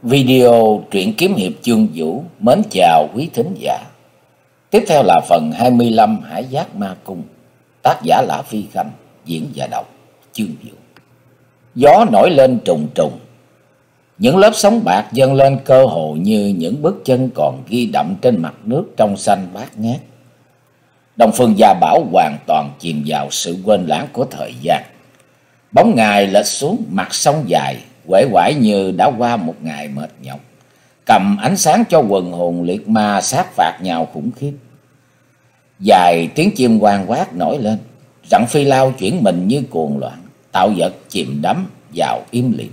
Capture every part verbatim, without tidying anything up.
Video truyện kiếm hiệp Chương Vũ mến chào quý thính giả. Tiếp theo là phần hai mươi lăm Hải Giác Ma Cung. Tác giả Lã Phi Khanh, diễn và đọc Chương Vũ. Gió nổi lên trùng trùng. Những lớp sóng bạc dâng lên cơ hồ như những bước chân còn ghi đậm trên mặt nước trong xanh bát ngát. Đông Phương Gia Bảo hoàn toàn chìm vào sự quên lãng của thời gian. Bóng ngài lệch xuống mặt sông dài, uể oải như đã qua một ngày mệt nhọc, cầm ánh sáng cho quần hồn liệt ma sát phạt nhau khủng khiếp. Dài tiếng chim quang quát nổi lên, rặng phi lao chuyển mình như cuồng loạn, tạo vật chìm đắm vào im lìm.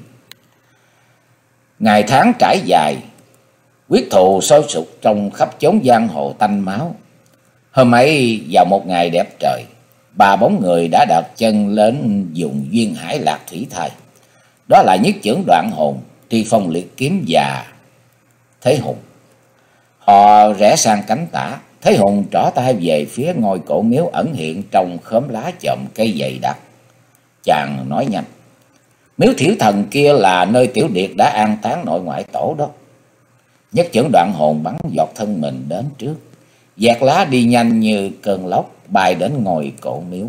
Ngày tháng trải dài, quyết thù sôi sục trong khắp chốn giang hồ tanh máu. Hôm ấy vào một ngày đẹp trời, ba bóng người đã đặt chân lên vùng duyên hải lạc thủy thai. Đó là Nhất Chưởng Đoạn Hồn, Tri Phong Liệt Kiếm và Thế Hùng. Họ rẽ sang cánh tả, Thế Hùng trỏ tay về phía ngôi cổ miếu ẩn hiện trong khóm lá chòm cây dày đặc. Chàng nói nhanh: "Miếu Thiểu Thần kia là nơi Tiểu Điệt đã an táng nội ngoại tổ đó." Nhất Chưởng Đoạn Hồn bắn giọt thân mình đến trước, vẹt lá đi nhanh như cơn lốc bay đến ngôi cổ miếu.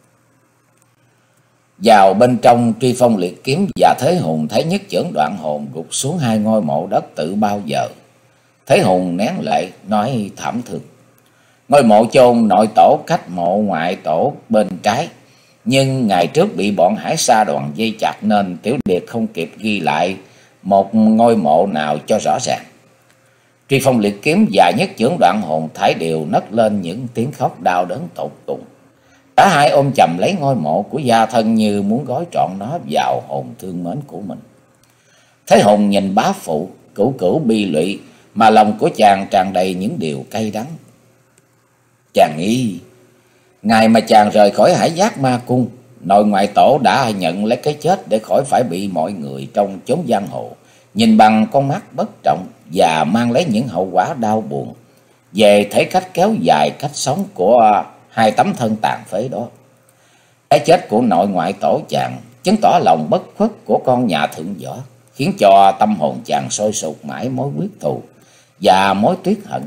Vào bên trong, Tri Phong Liệt Kiếm và Thế Hùng thấy Nhất Chưởng Đoạn Hồn gục xuống hai ngôi mộ đất tự bao giờ. Thế Hùng nén lệ nói thảm thương: "Ngôi mộ chôn nội tổ cách mộ ngoại tổ bên trái, nhưng ngày trước bị bọn hải sa đoàn dây chặt nên Tiểu Điệt không kịp ghi lại một ngôi mộ nào cho rõ ràng." Tri Phong Liệt Kiếm và Nhất Chưởng Đoạn Hồn thải đều nấc lên những tiếng khóc đau đớn tột cùng. Cả hai ôm chầm lấy ngôi mộ của gia thân như muốn gói trọn nó vào hồn thương mến của mình. Thế Hùng nhìn bá phụ cửu cửu bi lụy, mà lòng của chàng tràn đầy những điều cay đắng. Chàng nghĩ, ngày mà chàng rời khỏi Hải Giác Ma Cung, nội ngoại tổ đã nhận lấy cái chết để khỏi phải bị mọi người trong chốn giang hồ nhìn bằng con mắt bất trọng và mang lấy những hậu quả đau buồn về thể cách kéo dài cách sống của hai tấm thân tàn phế đó. Cái chết của nội ngoại tổ chàng chứng tỏ lòng bất khuất của con nhà thượng võ, khiến cho tâm hồn chàng sôi sục mãi mối quyết thù và mối tuyết hận,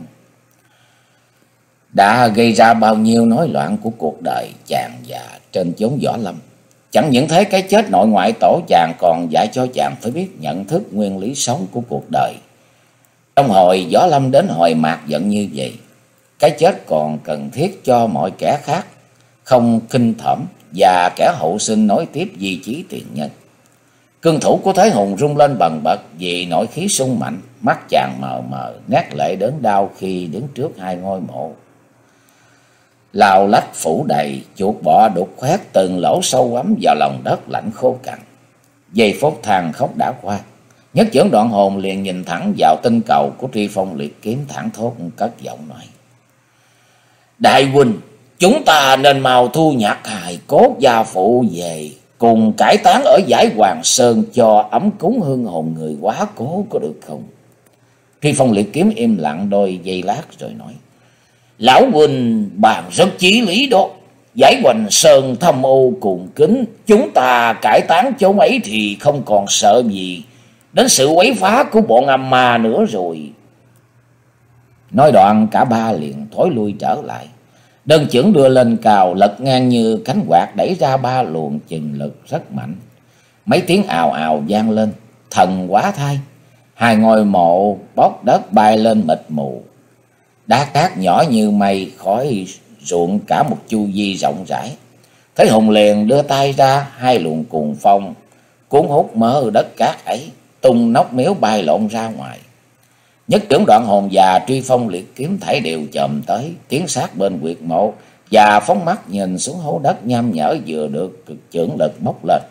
đã gây ra bao nhiêu nối loạn của cuộc đời chàng và trên chốn võ lâm. Chẳng những thế, cái chết nội ngoại tổ chàng còn dạy cho chàng phải biết nhận thức nguyên lý sống của cuộc đời. Trong hồi võ lâm đến hồi mạt giận như vậy, cái chết còn cần thiết cho mọi kẻ khác không khinh thởm và kẻ hậu sinh nối tiếp di chí tiền nhân. Cương thủ của Thế Hùng rung lên bần bật vì nỗi khí sung mạnh, mắt chàng mờ mờ nát lệ đớn đau khi đứng trước hai ngôi mộ. Lao lách phủ đầy, chuột bọ đục khoét từng lỗ sâu ấm vào lòng đất lạnh khô cằn. Giây phút than khóc đã qua, Nhất Chưởng Đoạn Hồn liền nhìn thẳng vào tinh cầu của Tri Phong Liệt Kiếm, thẳng thốt cất giọng nói: "Đại huynh, chúng ta nên mau thu nhặt hài cốt gia phụ về, cùng cải táng ở dãy Hoàng Sơn cho ấm cúng hương hồn người quá cố, có được không?" Tri Phong Liệt Kiếm im lặng đôi giây lát rồi nói: "Lão huynh bàn rất chí lý đó. Dãy Hoàng Sơn thâm u cùng kính, chúng ta cải táng chốn ấy thì không còn sợ gì đến sự quấy phá của bọn âm ma nữa rồi." Nói đoạn cả ba liền thối lui trở lại. Đơn chưởng đưa lên cao, lật ngang như cánh quạt đẩy ra ba luồng chừng lực rất mạnh. Mấy tiếng ào ào vang lên, thần quá thay. Hai ngôi mộ bốc đất bay lên mịt mù. Đá cát nhỏ như mây khói ruộng cả một chu vi rộng rãi. Thế Hùng liền đưa tay ra, hai luồng cuồng phong cuốn hút mớ đất cát ấy, tung nóc miếu bay lộn ra ngoài. Nhất Chưởng Đoạn Hồn và Tri Phong Liệt Kiếm thảy đều chồm tới, tiến sát bên huyệt mộ và phóng mắt nhìn xuống hố đất nham nhở vừa được cực chưởng lực bốc lên.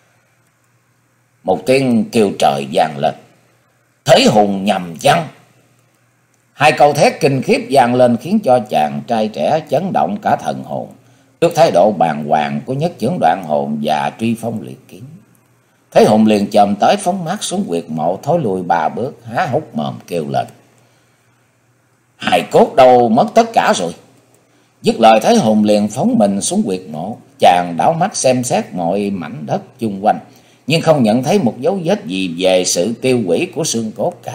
Một tiếng kêu trời vang lên: "Thế Hùng nhầm chăng?" Hai câu thét kinh khiếp vang lên khiến cho chàng trai trẻ chấn động cả thần hồn trước thái độ bàng hoàng của Nhất Chưởng Đoạn Hồn và Tri Phong Liệt Kiếm. Thế Hùng liền chồm tới, phóng mắt xuống huyệt mộ, thối lui ba bước, há hốc mồm kêu lên: "Hài cốt đâu mất tất cả rồi?" Dứt lời, Thế Hùng liền phóng mình xuống huyệt mộ. Chàng đảo mắt xem xét mọi mảnh đất chung quanh, nhưng không nhận thấy một dấu vết gì về sự tiêu hủy của xương cốt cả.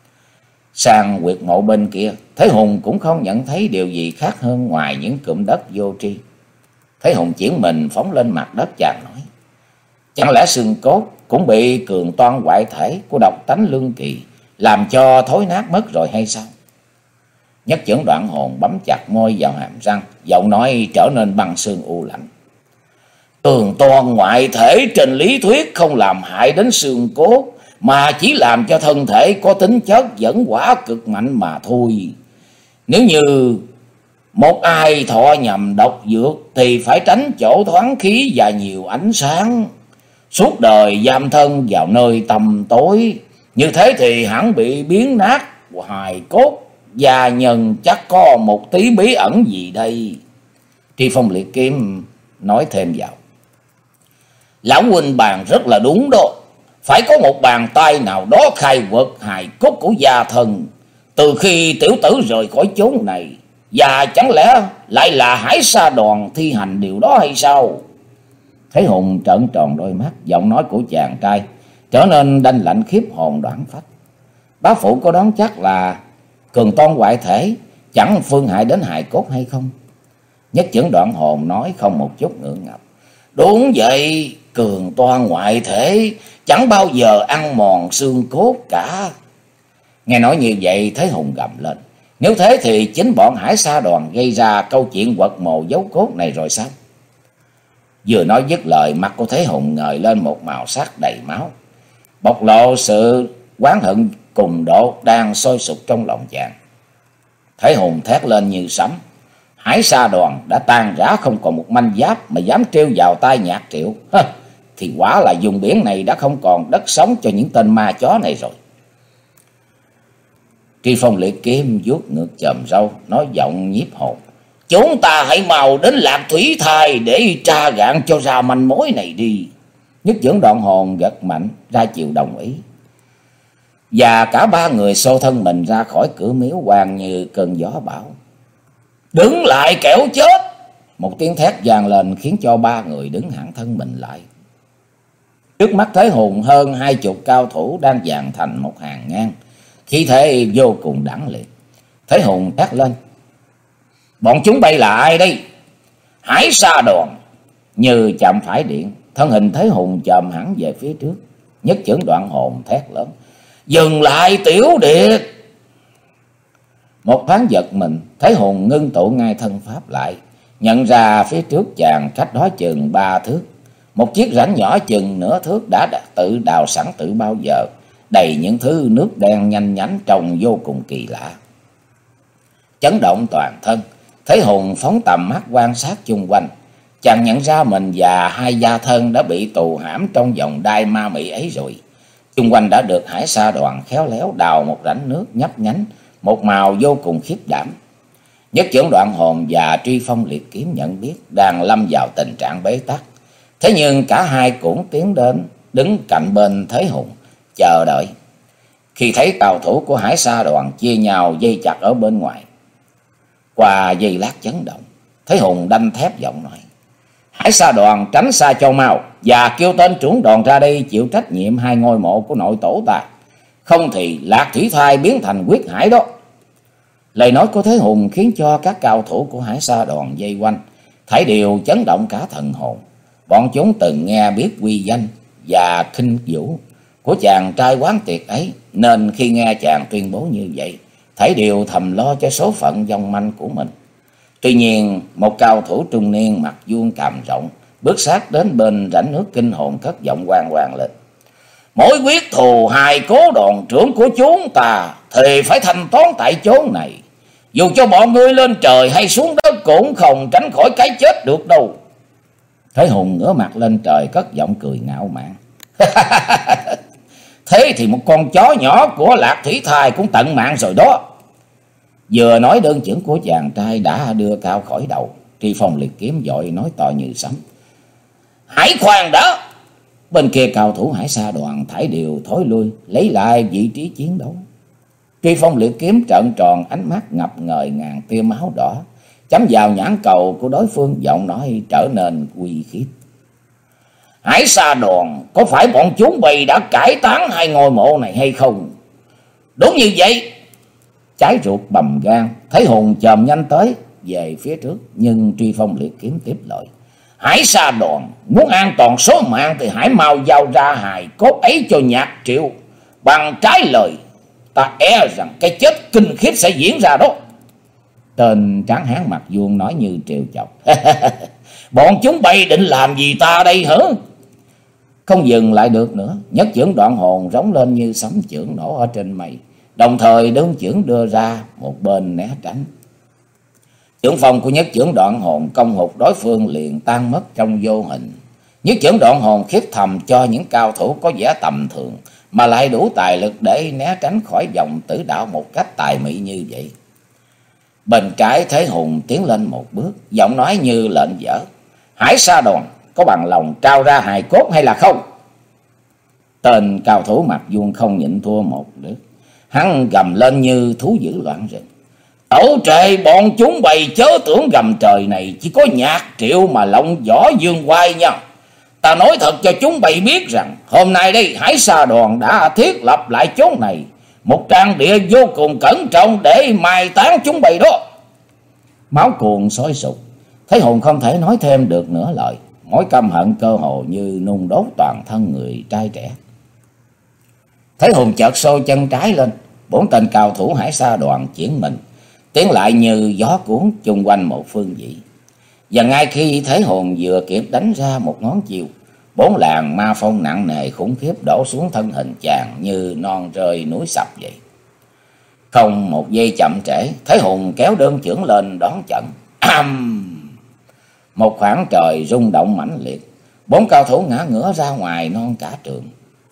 Sang huyệt mộ bên kia, Thế Hùng cũng không nhận thấy điều gì khác hơn ngoài những cụm đất vô tri. Thế Hùng chuyển mình phóng lên mặt đất, chàng nói: chẳng lẽ xương cốt cũng bị cường toan hoại thể của độc tánh lương kỳ làm cho thối nát mất rồi hay sao? Nhất Chưởng Đoạn Hồn bấm chặt môi vào hàm răng, giọng nói trở nên băng sương u lạnh: cường toan ngoại thể trên lý thuyết không làm hại đến xương cốt, mà chỉ làm cho thân thể có tính chất dẫn hỏa cực mạnh mà thôi. Nếu như một ai thọ nhầm độc dược thì phải tránh chỗ thoáng khí và nhiều ánh sáng, suốt đời giam thân vào nơi tăm tối. Như thế thì hẳn bị biến nát hài cốt, và nhân chắc có một tí bí ẩn gì đây. Tri Phong liệt kiếm nói thêm vào: lão huynh bàn rất là đúng đó. Phải có một bàn tay nào đó khai quật hài cốt của gia thần từ khi tiểu tử rời khỏi chốn này. Và chẳng lẽ lại là Hải Sa Đoàn thi hành điều đó hay sao? Thế Hùng trợn tròn đôi mắt, giọng nói của chàng trai trở nên đanh lạnh khiếp hồn đoản phách. Bá phụ có đoán chắc là cường toan hoại thể chẳng phương hại đến hài cốt hay không? Nhất Chưởng Đoạn Hồn nói không một chút ngượng ngập: đúng vậy, cường toan ngoại thể chẳng bao giờ ăn mòn xương cốt cả. Nghe nói như vậy, Thế Hùng gầm lên: nếu thế thì chính bọn Hải Sa Đoàn gây ra câu chuyện quật mộ dấu cốt này rồi sao? Vừa nói dứt lời, mặt của Thế Hùng ngời lên một màu sắc đầy máu, bộc lộ sự oán hận cùng độ đang sôi sục trong lòng chàng. Thế Hùng thét lên như sấm: Hải Sa Đoàn đã tan rã không còn một manh giáp mà dám trêu vào tai Nhạc Triệu, Hơ, thì quả là vùng biển này đã không còn đất sống cho những tên ma chó này rồi. Tri Phong liệt kiếm vuốt ngược chòm râu, nói giọng nhiếp hồn: chúng ta hãy mau đến Lạc Thủy Thai để tra gạn cho ra manh mối này đi. Nhất Chưởng Đoạn Hồn gật mạnh ra chiều đồng ý, và cả ba người xô thân mình ra khỏi cửa miếu hoàng như cơn gió bão. Đứng lại kẻo chết! Một tiếng thét vang lên khiến cho ba người đứng hẳn thân mình lại. Trước mắt Thế Hùng hơn hai chục cao thủ đang dàn thành một hàng ngang, khí thế vô cùng đẳng liệt. Thế Hùng thét lên: bọn chúng bay là ai đây? Hải Sa Đoàn! Như chạm phải điện, thân hình Thế Hùng chồm hẳn về phía trước. Nhất Chưởng Đoạn Hồn thét lớn: dừng lại Tiểu Điệt! Một thoáng giật mình, Thế Hùng ngưng tụ ngay thân pháp lại, nhận ra phía trước chàng cách đó chừng ba thước, một chiếc rãnh nhỏ chừng nửa thước đã tự đào sẵn từ bao giờ, đầy những thứ nước đen nhanh nhánh trông vô cùng kỳ lạ. Chấn động toàn thân, Thế Hùng phóng tầm mắt quan sát chung quanh. Chàng nhận ra mình và hai gia thân đã bị tù hãm trong vòng đai ma mị ấy rồi. Chung quanh đã được Hải Sa Đoàn khéo léo đào một rãnh nước nhấp nhánh, một màu vô cùng khiếp đảm. Nhất Chưởng Đoạn Hồn và Tri Phong liệt kiếm nhận biết đang lâm vào tình trạng bế tắc. Thế nhưng cả hai cũng tiến đến, đứng cạnh bên Thế Hùng, chờ đợi. Khi thấy cao thủ của Hải Sa Đoàn chia nhau dây chặt ở bên ngoài, qua giây lát chấn động, Thế Hùng đanh thép giọng nói: Hải Sa Đoàn tránh xa cho mau, và kêu tên trưởng đoàn ra đây chịu trách nhiệm hai ngôi mộ của nội tổ ta. Không thì Lạc Thủy Thai biến thành huyết hải đó. Lời nói của Thế Hùng khiến cho các cao thủ của Hải Sa Đoàn vây quanh thảy đều chấn động cả thần hồn. Bọn chúng từng nghe biết uy danh và khinh vũ của chàng trai quán tiệc ấy, nên khi nghe chàng tuyên bố như vậy, thảy đều thầm lo cho số phận vong manh của mình. Tuy nhiên, một cao thủ trung niên mặt vuông cằm rộng bước sát đến bên rãnh nước kinh hồn, cất giọng oang oang lên: mỗi quyết thù hài cố đoàn trưởng của chúng ta thì phải thanh toán tại chốn này. Dù cho bọn ngươi lên trời hay xuống đất cũng không tránh khỏi cái chết được đâu. Thế Hùng ngửa mặt lên trời cất giọng cười ngạo mạn: thế thì một con chó nhỏ của Lạc Thủy Thai cũng tận mạng rồi đó. Vừa nói đơn chưởng của chàng trai đã đưa cao khỏi đầu, Tri Phong liệt kiếm vội nói to như sấm: hãy khoan đã! Bên kia cao thủ Hải Sa Đoàn thảy đều thối lui, lấy lại vị trí chiến đấu. Tri Phong liệt kiếm trợn tròn ánh mắt ngập ngời ngàn tia máu đỏ, chấm vào nhãn cầu của đối phương, giọng nói trở nên uy khiếp: Hải Sa Đoàn, có phải bọn chúng bày đã cải tán hai ngôi mộ này hay không? Đúng như vậy. Trái ruột bầm gan, thấy Hùng chồm nhanh tới về phía trước, nhưng Truy Phong liệt kiếm tiếp lời. Hải Sa Đoàn muốn an toàn số mạng thì hãy mau giao ra hài cốt ấy cho Nhạc Triệu. Bằng trái lời, ta e rằng cái chết kinh khiếp sẽ diễn ra đó. Tên tráng hán mặt vuông nói như trêu chọc. Bọn chúng bay định làm gì ta đây hả? Không dừng lại được nữa, nhất chưởng Đoạn Hồn rống lên như sấm chưởng nổ ở trên mây, đồng thời đơn chưởng đưa ra một bên né tránh. Chưởng phong của nhất chưởng Đoạn Hồn công hụt đối phương liền tan mất trong vô hình. Nhất chưởng Đoạn Hồn khiếp thầm cho những cao thủ có vẻ tầm thường mà lại đủ tài lực để né tránh khỏi vòng tử đạo một cách tài mỹ như vậy. Bên trái Thế Hùng tiến lên một bước, giọng nói như lệnh dở. Hải Sa Đoàn, có bằng lòng trao ra hài cốt hay là không? Tên cao thủ mặt vuông không nhịn thua một lượt, hắn gầm lên như thú dữ loạn rừng. Tổ trệ, bọn chúng bày chớ tưởng gầm trời này chỉ có Nhạc Triệu mà lộng võ dương oai nha. Ta nói thật cho chúng bày biết rằng hôm nay đây Hải Sa Đoàn đã thiết lập lại chốn này, một trang địa vô cùng cẩn trọng để mai táng chúng bày đó. Máu cuồn sôi sục, Thế Hùng không thể nói thêm được nửa lời, mối căm hận cơ hồ như nung đốt toàn thân người trai trẻ. Thế Hùng chợt xô chân trái lên, bốn tên cao thủ Hải Sa Đoàn chuyển mình tiến lại như gió cuốn chung quanh một phương vị. Và ngay khi Thế Hùng vừa kịp đánh ra một ngón chiều, bốn làn ma phong nặng nề khủng khiếp đổ xuống thân hình chàng như non rơi núi sập vậy. Không một giây chậm trễ, Thế Hùng kéo đơn chưởng lên đón trận. Ầm! Một khoảng trời rung động mãnh liệt, bốn cao thủ ngã ngửa ra ngoài non cả trường.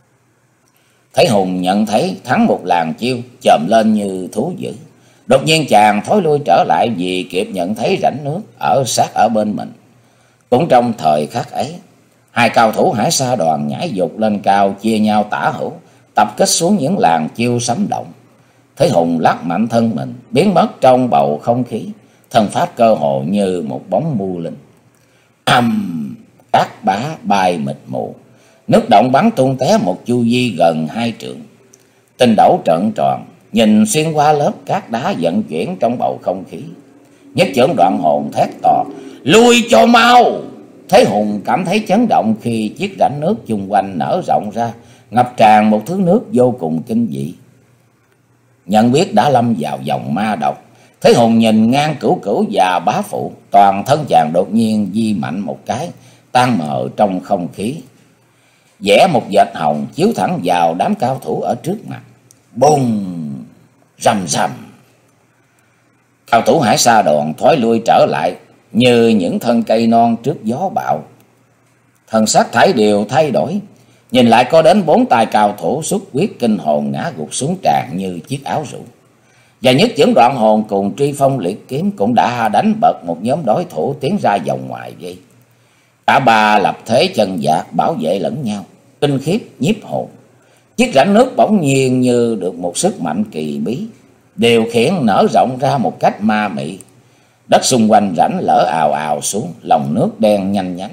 Thế Hùng nhận thấy thắng một làn chiêu, chồm lên như thú dữ. Đột nhiên chàng thối lui trở lại vì kịp nhận thấy rãnh nước ở sát ở bên mình. Cũng trong thời khắc ấy, hai cao thủ Hải Sa Đoàn nhảy dục lên cao, chia nhau tả hữu, tập kích xuống những làn chiêu sấm động. Thế Hùng lắc mạnh thân mình, biến mất trong bầu không khí, thân pháp cơ hồ như một bóng mưu linh. Ầm! Cát bá bay mịt mù, nước động bắn tung té một chu vi gần hai trượng. Tinh đấu trợn tròn, nhìn xuyên qua lớp cát đá vận chuyển trong bầu không khí. Nhất chưởng Đoạn Hồn thét to, lui cho mau! Thế Hùng cảm thấy chấn động khi chiếc rãnh nước chung quanh nở rộng ra, ngập tràn một thứ nước vô cùng kinh dị. Nhận biết đã lâm vào vòng ma độc, Thế Hùng nhìn ngang Cửu Cửu và Bá Phụ, toàn thân chàng đột nhiên di mạnh một cái, tan mờ trong không khí. Vẽ một vệt hồng chiếu thẳng vào đám cao thủ ở trước mặt. Bùng! Rầm rầm! Cao thủ Hải Sa Đoàn thối lui trở lại như những thân cây non trước gió bão. Thần sắc thảy đều thay đổi, nhìn lại có đến bốn tay cao thủ xuất quyết kinh hồn ngã gục xuống tràn như chiếc áo rủ. Và nhất chưởng Đoạn Hồn cùng Truy Phong liệt kiếm cũng đã đánh bật một nhóm đối thủ tiến ra vòng ngoài dây. Cả ba lập thế chân dạc bảo vệ lẫn nhau, kinh khiếp nhiếp hồn. Chiếc rãnh nước bỗng nhiên như được một sức mạnh kỳ bí điều khiển nở rộng ra một cách ma mị. Đất xung quanh rãnh lở ào ào xuống, lòng nước đen nhanh nhánh.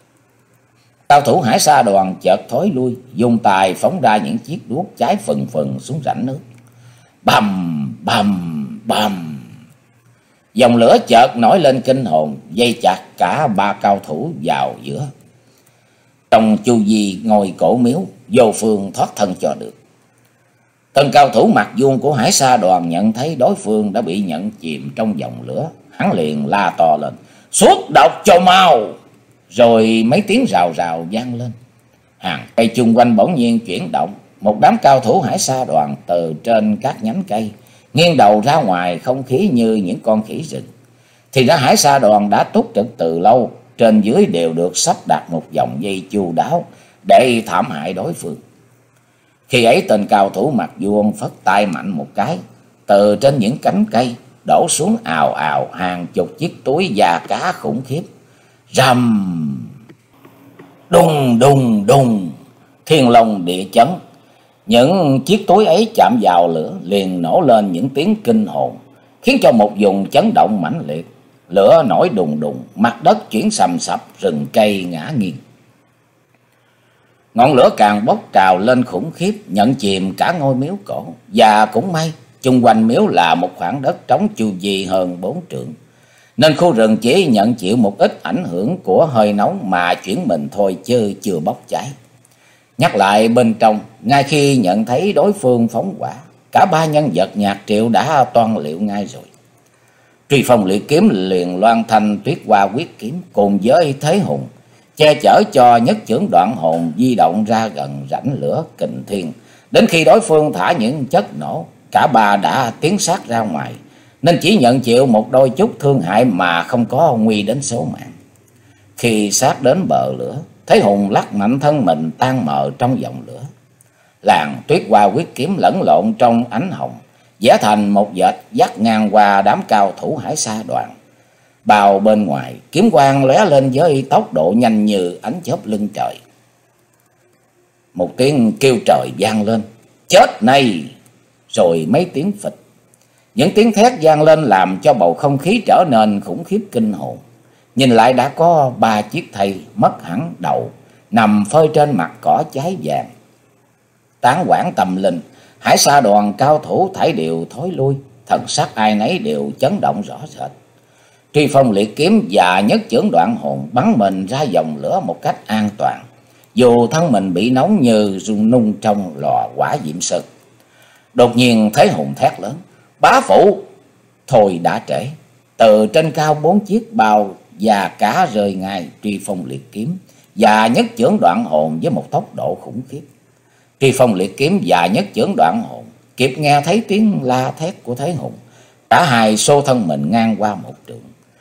Cao thủ Hải Sa Đoàn chợt thối lui, dùng tài phóng ra những chiếc đuốc cháy phừng phừng xuống rãnh nước. Bầm bầm bầm! Dòng lửa chợt nổi lên kinh hồn, dây chặt cả ba cao thủ vào giữa. Trong chu vi ngôi cổ miếu, vô phương thoát thân cho được. Tên cao thủ mặt vuông của Hải Sa Đoàn nhận thấy đối phương đã bị nhận chìm trong dòng lửa, hắn liền la to lên, xuất độc cho mau! Rồi mấy tiếng rào rào vang lên. Hàng cây chung quanh bỗng nhiên chuyển động, một đám cao thủ Hải Sa Đoàn từ trên các nhánh cây nghiêng đầu ra ngoài không khí như những con khỉ rừng. Thì ra Hải Sa Đoàn đã túc trực từ lâu, trên dưới đều được sắp đặt một vòng dây chu đáo để thảm hại đối phương. Khi ấy tên cao thủ mặt vuông phất tay mạnh một cái, từ trên những cánh cây đổ xuống ào ào hàng chục chiếc túi da cá khủng khiếp. Rầm! Đùng đùng đùng! Thiên long địa chấn. Những chiếc túi ấy chạm vào lửa liền nổ lên những tiếng kinh hồn, khiến cho một vùng chấn động mãnh liệt. Lửa nổi đùng đùng, mặt đất chuyển sầm sập, rừng cây ngã nghiêng. Ngọn lửa càng bốc trào lên khủng khiếp, nhận chìm cả ngôi miếu cổ. Và cũng may, chung quanh miếu là một khoảng đất trống chu vi hơn bốn trượng, nên khu rừng chỉ nhận chịu một ít ảnh hưởng của hơi nóng mà chuyển mình thôi, chứ chưa bốc cháy. Nhắc lại bên trong, ngay khi nhận thấy đối phương phóng hỏa, cả ba nhân vật Nhạc Triệu đã toan liệu ngay rồi. Truy Phong Liệt Kiếm liền loan thanh Tuyết Hoa Quyết Kiếm cùng với Thế Hùng, che chở cho Nhất Chưởng Đoạn Hồn di động ra gần rãnh lửa kình thiên. Đến khi đối phương thả những chất nổ, cả ba đã tiến sát ra ngoài, nên chỉ nhận chịu một đôi chút thương hại mà không có nguy đến số mạng. Khi sát đến bờ lửa, Thế Hùng lắc mạnh thân mình tan mờ trong dòng lửa. Làng Tuyết Hoa Quyết Kiếm lẫn lộn trong ánh hồng, vẽ thành một vệt dắt ngang qua đám cao thủ Hải Sa Đoàn. Bao bên ngoài, kiếm quang lóe lên với tốc độ nhanh như ánh chớp lưng trời. Một tiếng kêu trời vang lên, chết này! Rồi mấy tiếng phịch. Những tiếng thét vang lên làm cho bầu không khí trở nên khủng khiếp kinh hồn. Nhìn lại đã có ba chiếc thây mất hẳn đầu, nằm phơi trên mặt cỏ cháy vàng. Tán quản tâm linh, Hải Sa Đoàn cao thủ thảy đều thối lui, thần sắc ai nấy đều chấn động rõ rệt. Truy Phong Liệt Kiếm và Nhất Chưởng Đoạn Hồn bắn mình ra dòng lửa một cách an toàn, dù thân mình bị nóng như rung nung trong lò hỏa diệm sơn. Đột nhiên Thế Hùng thét lớn, bá phụ! Thôi đã trễ. Từ trên cao bốn chiếc bao và cá rơi ngay Truy Phong Liệt Kiếm và Nhất Chưởng Đoạn Hồn với một tốc độ khủng khiếp. Truy Phong Liệt Kiếm và Nhất Chưởng Đoạn Hồn kịp nghe thấy tiếng la thét của Thế Hùng, cả hai xô thân mình ngang qua một trường.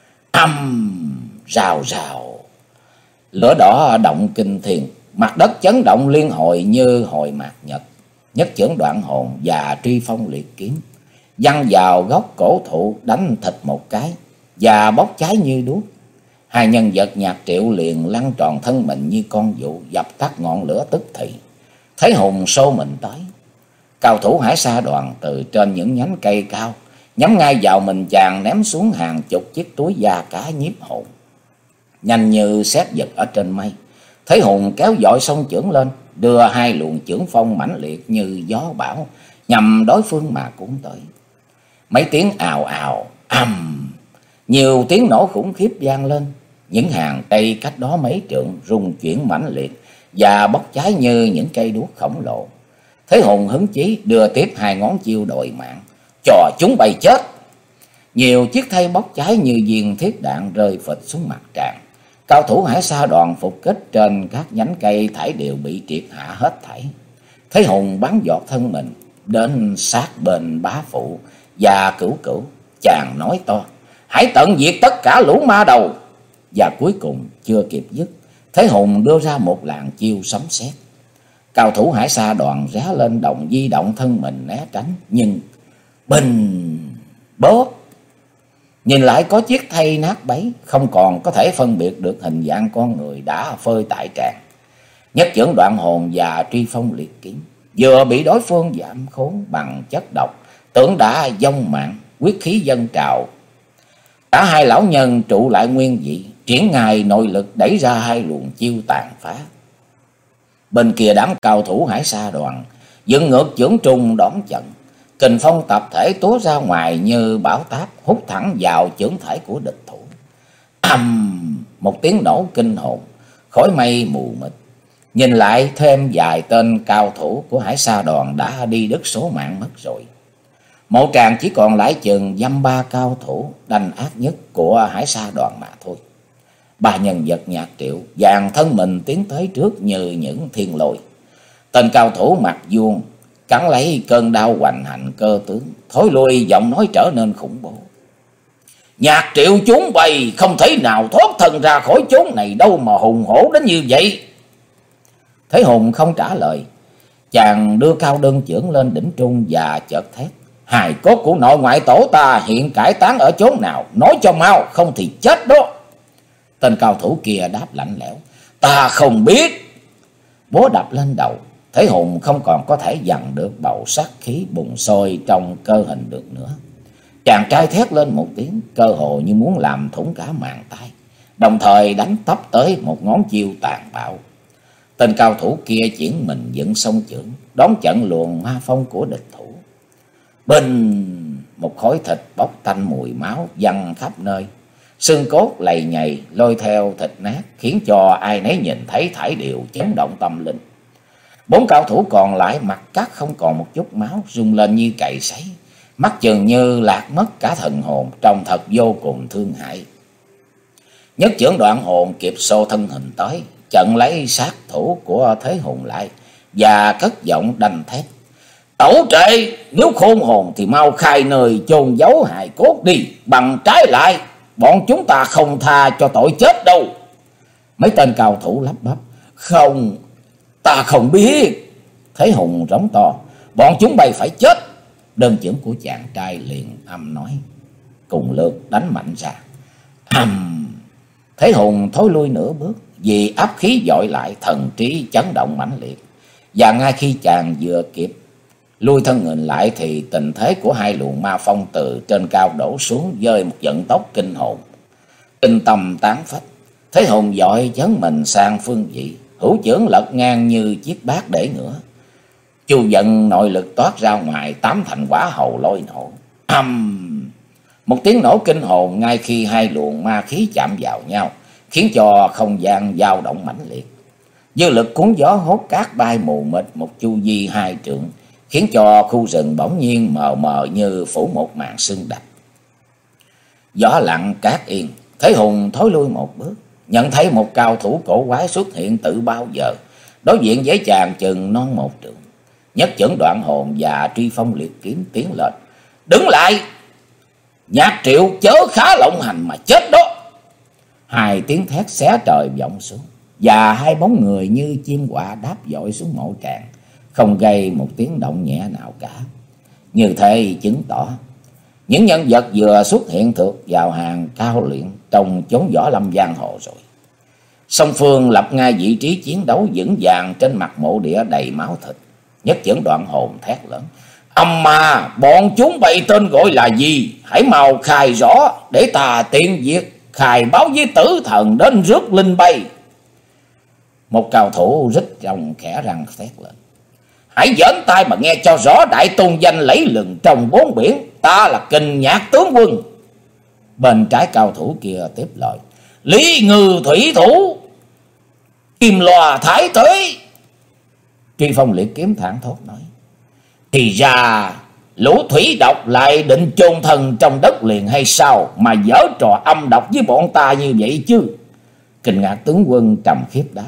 Âm rào rào, lửa đỏ động kinh thiên, mặt đất chấn động liên hồi như hồi mạt nhật. Nhất Chưởng Đoạn Hồn và Truy Phong Liệt Kiếm văng vào gốc cổ thụ đánh thịt một cái và bốc cháy như đuốc. Hai nhân vật Nhạc Triệu liền lăn tròn thân mình như con dụ, dập tắt ngọn lửa tức thì. Thế Hùng xô mình tới. Cao thủ Hải Sa Đoàn từ trên những nhánh cây cao nhắm ngay vào mình chàng ném xuống hàng chục chiếc túi da cá nhiếp hồn. Nhanh như sét giật ở trên mây, Thế Hùng kéo dội song chưởng lên, đưa hai luồng chưởng phong mãnh liệt như gió bão nhằm đối phương mà cuốn tới. Mấy tiếng ào ào, ầm, nhiều tiếng nổ khủng khiếp vang lên. Những hàng cây cách đó mấy trượng rung chuyển mãnh liệt và bốc cháy như những cây đuốc khổng lồ. Thế Hùng hứng chí đưa tiếp hai ngón chiêu đòi mạng, cho chúng bay chết. Nhiều chiếc thây bốc cháy như viên thiết đạn rơi phịch xuống mặt tràng. Cao thủ Hải Sa Đoàn phục kích trên các nhánh cây thảy đều bị triệt hạ hết thảy. Thế Hùng bắn giọt thân mình đến sát bên bá phụ và Cửu Cửu, chàng nói to, hãy tận diệt tất cả lũ ma đầu. Và cuối cùng chưa kịp dứt, Thế Hùng đưa ra một làn chiêu sấm sét. Cao thủ Hải Sa Đoàn ré lên động di động thân mình né tránh, nhưng bình bóp, nhìn lại có chiếc thây nát bấy, không còn có thể phân biệt được hình dạng con người đã phơi tại tràng. Nhất Chưởng Đoạn Hồn và Truy Phong Liệt Kiếm vừa bị đối phương giảm khốn bằng chất độc, tưởng đã vong mạng, quyết khí dâng trào. Cả hai lão nhân trụ lại nguyên vị, triển ngài nội lực đẩy ra hai luồng chiêu tàn phá. Bên kia đám cao thủ Hải Sa Đoàn dựng ngược chưởng trùng đón trận, kình phong tập thể túa ra ngoài như bão táp, hút thẳng vào chưởng thể của địch thủ. Ầm, một tiếng nổ kinh hồn, khói mây mù mịt. Nhìn lại thêm vài tên cao thủ của Hải Sa Đoàn đã đi đứt số mạng mất rồi. Mộ tràng chỉ còn lại chừng dăm ba cao thủ đanh ác nhất của Hải Sa Đoàn mà thôi. Ba nhân vật Nhạc Triệu dàn thân mình tiến tới trước như những thiên lôi. Tên cao thủ mặt vuông cắn lấy cơn đau hoành hành cơ tướng, thối lui giọng nói trở nên khủng bố. Nhạc Triệu chúng bay không thể nào thoát thân ra khỏi chốn này đâu mà hùng hổ đến như vậy. Thế Hùng không trả lời, chàng đưa cao đơn chưởng lên đỉnh trung và chợt thét, hài cốt của nội ngoại tổ ta hiện cải táng ở chốn nào, nói cho mau, không thì chết đó. Tên cao thủ kia đáp lạnh lẽo, ta không biết. Búa đập lên đầu, Thế Hùng không còn có thể dằn được bầu sát khí bùng sôi trong cơ hình được nữa. Chàng trai thét lên một tiếng, cơ hồ như muốn làm thủng cả màng tay, đồng thời đánh tấp tới một ngón chiêu tàn bạo. Tên cao thủ kia chuyển mình dựng song chưởng, đón trận luồng ma phong của địch thủ. Bình, một khối thịt bốc tanh mùi máu văng khắp nơi, xương cốt lầy nhầy lôi theo thịt nát, khiến cho ai nấy nhìn thấy thải đều chấn động tâm linh. Bốn cao thủ còn lại mặt cắt không còn một chút máu, rung lên như cày sấy, mắt chừng như lạc mất cả thần hồn, trông thật vô cùng thương hại. Nhất chưởng Đoạn Hồn kịp xô thân hình tới, chặn lấy sát thủ của Thế Hùng lại và cất giọng đanh thép: Tẩu trệ, nếu khôn hồn thì mau khai nơi chôn giấu hài cốt đi, bằng trái lại bọn chúng ta không tha cho tội chết đâu. Mấy tên cao thủ lắp bắp: Không, ta không biết. Thế Hùng rống to: Bọn chúng bay phải chết. Đơn chưởng của chàng trai liền âm nói, cùng lượt đánh mạnh ra. Ầm! Thế Hùng thối lui nửa bước, vì áp khí dội lại, thần trí chấn động mãnh liệt. Và ngay khi chàng vừa kịp lui thân hình lại thì tình thế của hai luồng ma phong từ trên cao đổ xuống với một vận tốc kinh hồn, kinh tâm tán phách. Thế Hùng vội chấn mình sang phương vị, hữu chưởng lật ngang như chiếc bát để ngửa. Chu vận nội lực toát ra ngoài, tám thành quả hầu lôi nổ. Ầm! Một tiếng nổ kinh hồn ngay khi hai luồng ma khí chạm vào nhau, khiến cho không gian dao động mãnh liệt. Dư lực cuốn gió hốt cát bay mù mịt một chu vi hai trượng, khiến cho khu rừng bỗng nhiên mờ mờ như phủ một màn sương đặc. Gió lặng cát yên, Thế Hùng thối lui một bước, nhận thấy một cao thủ cổ quái xuất hiện từ bao giờ, đối diện với chàng chừng non một trượng. Nhất chưởng Đoạn Hồn và Truy Phong Liệt Kiếm tiến lên: Đứng lại! Nhạc Triệu chớ khá lộng hành mà chết đó. Hai tiếng thét xé trời vọng xuống, và hai bóng người như chim quạ đáp dội xuống mộ tràng, không gây một tiếng động nhẹ nào cả. Như thế chứng tỏ những nhân vật vừa xuất hiện thuộc vào hàng cao luyện trong chốn võ lâm giang hồ rồi. Song phương lập ngay vị trí chiến đấu vững vàng trên mặt mộ địa đầy máu thịt. Nhất chưởng Đoạn Hồn thét lớn: Âm ma, bọn chúng bày tên gọi là gì? Hãy mau khai rõ để ta tiện việc khai báo với tử thần đến rước linh bay. Một cao thủ rít trong khẽ răng thét lên: Hãy giỡn tai mà nghe cho rõ đại tôn danh lẫy lừng trong bốn biển, ta là Kình Nhạc tướng quân. Bên trái cao thủ kia tiếp lời: Lý Ngư thủy thủ, Kim Loa thái thế. Truy Phong Liệt Kiếm thẳng thốt nói: Thì ra lũ thủy độc lại định chôn thân trong đất liền hay sao, mà giở trò âm độc với bọn ta như vậy chứ? Kình Ngạc tướng quân trầm khiếp đáp: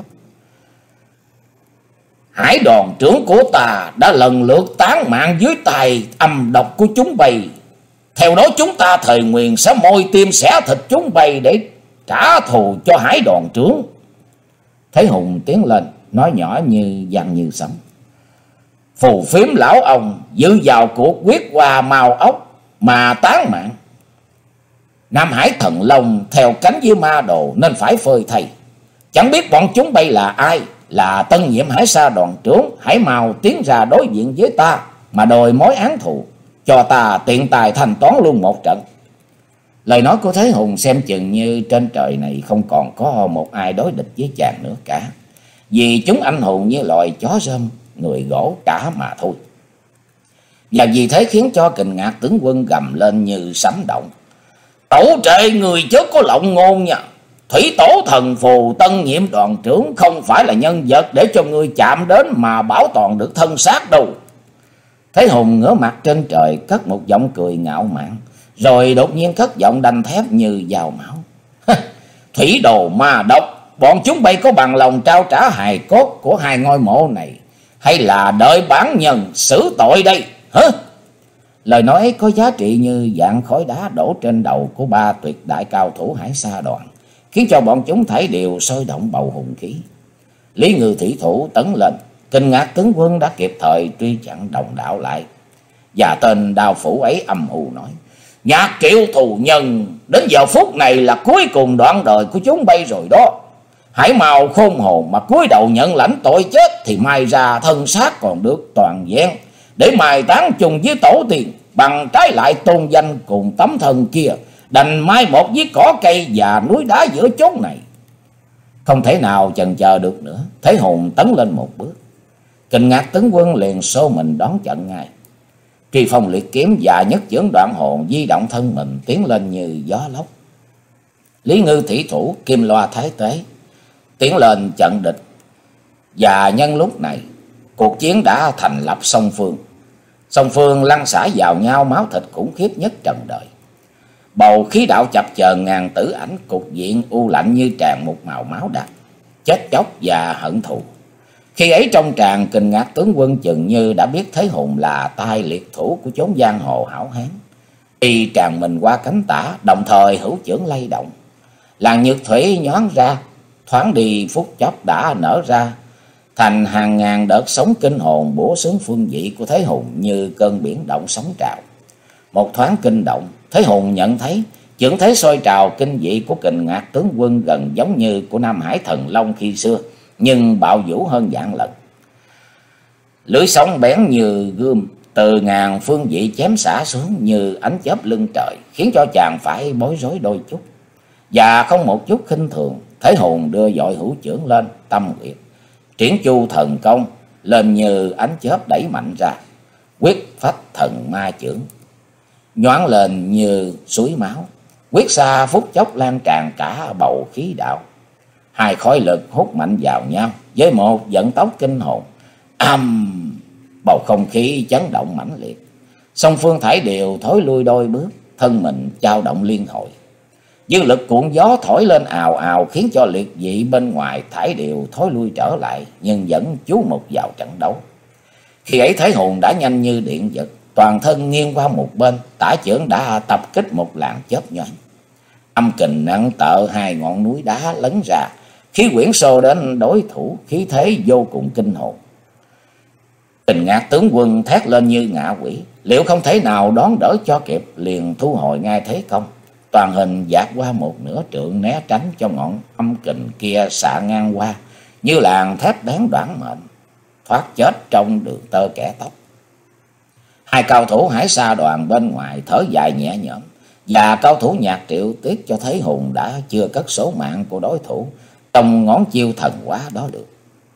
Hải đoàn trưởng của ta đã lần lượt tán mạng dưới tay âm độc của chúng bay. Theo đó chúng ta thời nguyền sẽ môi tim xẻ thịt chúng bay để trả thù cho hải đoàn trưởng. Thế Hùng tiến lên nói nhỏ như dằn như sấm: Phù phiếm lão ông dự vào cuộc quyết qua màu ốc mà tán mạng. Nam Hải Thần Long theo cánh với ma đồ nên phải phơi thây. Chẳng biết bọn chúng bay là ai, là tân nhiệm Hải Sa đoàn trưởng. Hãy mau tiến ra đối diện với ta mà đòi mối án thù, cho ta tiện tài thanh toán luôn một trận. Lời nói của Thế Hùng xem chừng như trên trời này không còn có một ai đối địch với chàng nữa cả, vì chúng anh hùng như loài chó rơm, người gỗ cả mà thôi. Và vì thế khiến cho Kình Ngạc tướng quân gầm lên như sấm động: Tẩu trệ, người chớ có lộng ngôn nha. Thủy tổ thần phù tân nhiệm đoàn trưởng không phải là nhân vật để cho ngươi chạm đến mà bảo toàn được thân xác đâu. Thế Hùng ngửa mặt trên trời cất một giọng cười ngạo mạn, rồi đột nhiên cất giọng đanh thép như dao máu: Thủy đồ ma độc, bọn chúng bay có bằng lòng trao trả hài cốt của hai ngôi mộ này, hay là đợi bản nhân xử tội đây hả? Lời nói ấy có giá trị như dạng khói đá đổ trên đầu của ba tuyệt đại cao thủ Hải Sa đoàn, khiến cho bọn chúng thảy đều sôi động bầu hùng khí. Lý Ngư thủy thủ tấn lên, Kình Ngạc tướng quân đã kịp thời truy chặn đồng đạo lại. Và tên đao phủ ấy âm u nói: Nhạc Triệu thù nhân, đến giờ phút này là cuối cùng đoạn đời của chúng bay rồi đó. Hãy mau khôn hồn mà cúi đầu nhận lãnh tội chết, thì mai ra thân xác còn được toàn vẹn để mai táng chung với tổ tiên. Bằng trái lại tôn danh cùng tấm thân kia đành mai một với cỏ cây và núi đá giữa chốn này. Không thể nào chần chờ được nữa, Thế Hùng tấn lên một bước. Kình Ngạc tướng quân liền xô mình đón trận ngay. Truy phong liệt kiếm và nhất chưởng đoạn hồn di động thân mình tiến lên như gió lốc. Lý Ngư thủy thủ, Kim Loa thái tế tiến lên trận địch. Và nhân lúc này, cuộc chiến đã thành lập song phương. Song phương lăn xả vào nhau, máu thịt khủng khiếp nhất trần đời. Bầu khí đạo chập chờn ngàn tử ảnh, cục diện u lạnh như tràn một màu máu đặc, chết chóc và hận thù. Khi ấy trong tràng, Kình Ngạc tướng quân chừng như đã biết Thế Hùng là tay liệt thủ của chốn giang hồ hảo hán. Y tràn mình qua cánh tả, đồng thời hữu chưởng lay động. Làn nhược thủy nhoáng ra, thoáng đi phút chốc đã nở ra thành hàng ngàn đợt sóng kinh hồn bủa xướng phương vị của Thế Hùng như cơn biển động sóng trào. Một thoáng kinh động, Thế Hùng nhận thấy chưởng thế sôi trào kinh dị của Kình Ngạc tướng quân gần giống như của Nam Hải Thần Long khi xưa, nhưng bạo vũ hơn vạn lần. Lưỡi sóng bén như gươm từ ngàn phương vị chém xả xuống như ánh chớp lưng trời, khiến cho chàng phải bối rối đôi chút. Và không một chút khinh thường, Thế Hùng đưa dội hữu chưởng lên, tâm nguyệt triển chu thần công lên như ánh chớp đẩy mạnh ra, quyết phách thần ma chưởng nhoáng lên như suối máu, quyết xa phút chốc lan tràn cả bầu khí đạo. Hai khối lực hút mạnh vào nhau với một vận tốc kinh hồn. Âm, bầu không khí chấn động mãnh liệt. Song phương thảy đều thối lui đôi bước, thân mình chao động liên hồi. Dư lực cuộn gió thổi lên ào ào, khiến cho liệt vị bên ngoài thảy đều thối lui trở lại, nhưng vẫn chú mục vào trận đấu. Khi ấy Thế Hùng đã nhanh như điện giật, toàn thân nghiêng qua một bên, tả chưởng đã tập kích một làn chớp nhoáng. Âm kình nặng tợ hai ngọn núi đá lấn ra, khí quyển xô đến đối thủ, khí thế vô cùng kinh hồn. Kình Ngạc tướng quân thét lên như ngạ quỷ, liệu không thể nào đón đỡ cho kịp, liền thu hồi ngay thế công. Toàn hình dạt qua một nửa trượng, né tránh cho ngọn âm kình kia xạ ngang qua như làn thép bén đoạn mệnh, thoát chết trong đường tơ kẻ tóc. Hai cao thủ Hải Sa đoàn bên ngoài thở dài nhẹ nhõm, và cao thủ Nhạc Triệu tiếc cho Thế Hùng đã chưa cất số mạng của đối thủ trong ngón chiêu thần hóa đó được.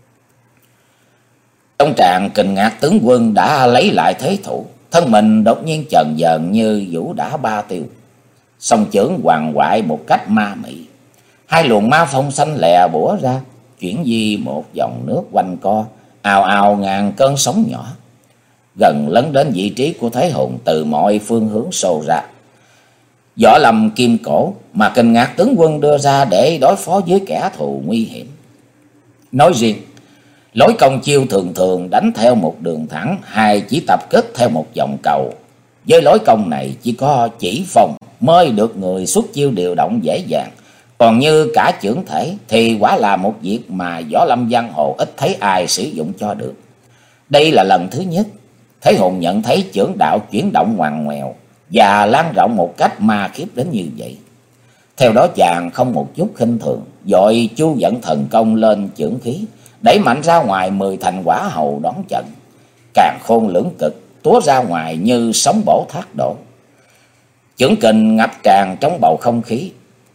Trong tràng, Kình Ngạc tướng quân đã lấy lại thế thủ, thân mình đột nhiên chần dần như vũ đã ba tiêu, song chưởng hoàng hoại một cách ma mị. Hai luồng ma phong xanh lè bủa ra, chuyển di một dòng nước quanh co, ào ào ngàn cơn sóng nhỏ, gần lấn đến vị trí của Thế Hùng từ mọi phương hướng xô ra. Võ lâm kim cổ mà Kình Ngạc tướng quân đưa ra để đối phó với kẻ thù nguy hiểm. Nói riêng, lối công chiêu thường thường đánh theo một đường thẳng, hay chỉ tập kết theo một vòng cầu. Với lối công này chỉ có chỉ phong mới được người xuất chiêu điều động dễ dàng, còn như cả chưởng thể thì quả là một việc mà võ lâm giang hồ ít thấy ai sử dụng cho được. Đây là lần thứ nhất Thế Hùng nhận thấy chưởng đạo chuyển động ngoằn ngoèo và lan rộng một cách ma khiếp đến như vậy. Theo đó chàng không một chút khinh thường, vội chu dẫn thần công lên chưởng khí, đẩy mạnh ra ngoài mười thành quả hầu đón trận. Càn khôn lưỡng cực túa ra ngoài như sóng bổ thác đổ, chưởng kình ngập tràn trong bầu không khí.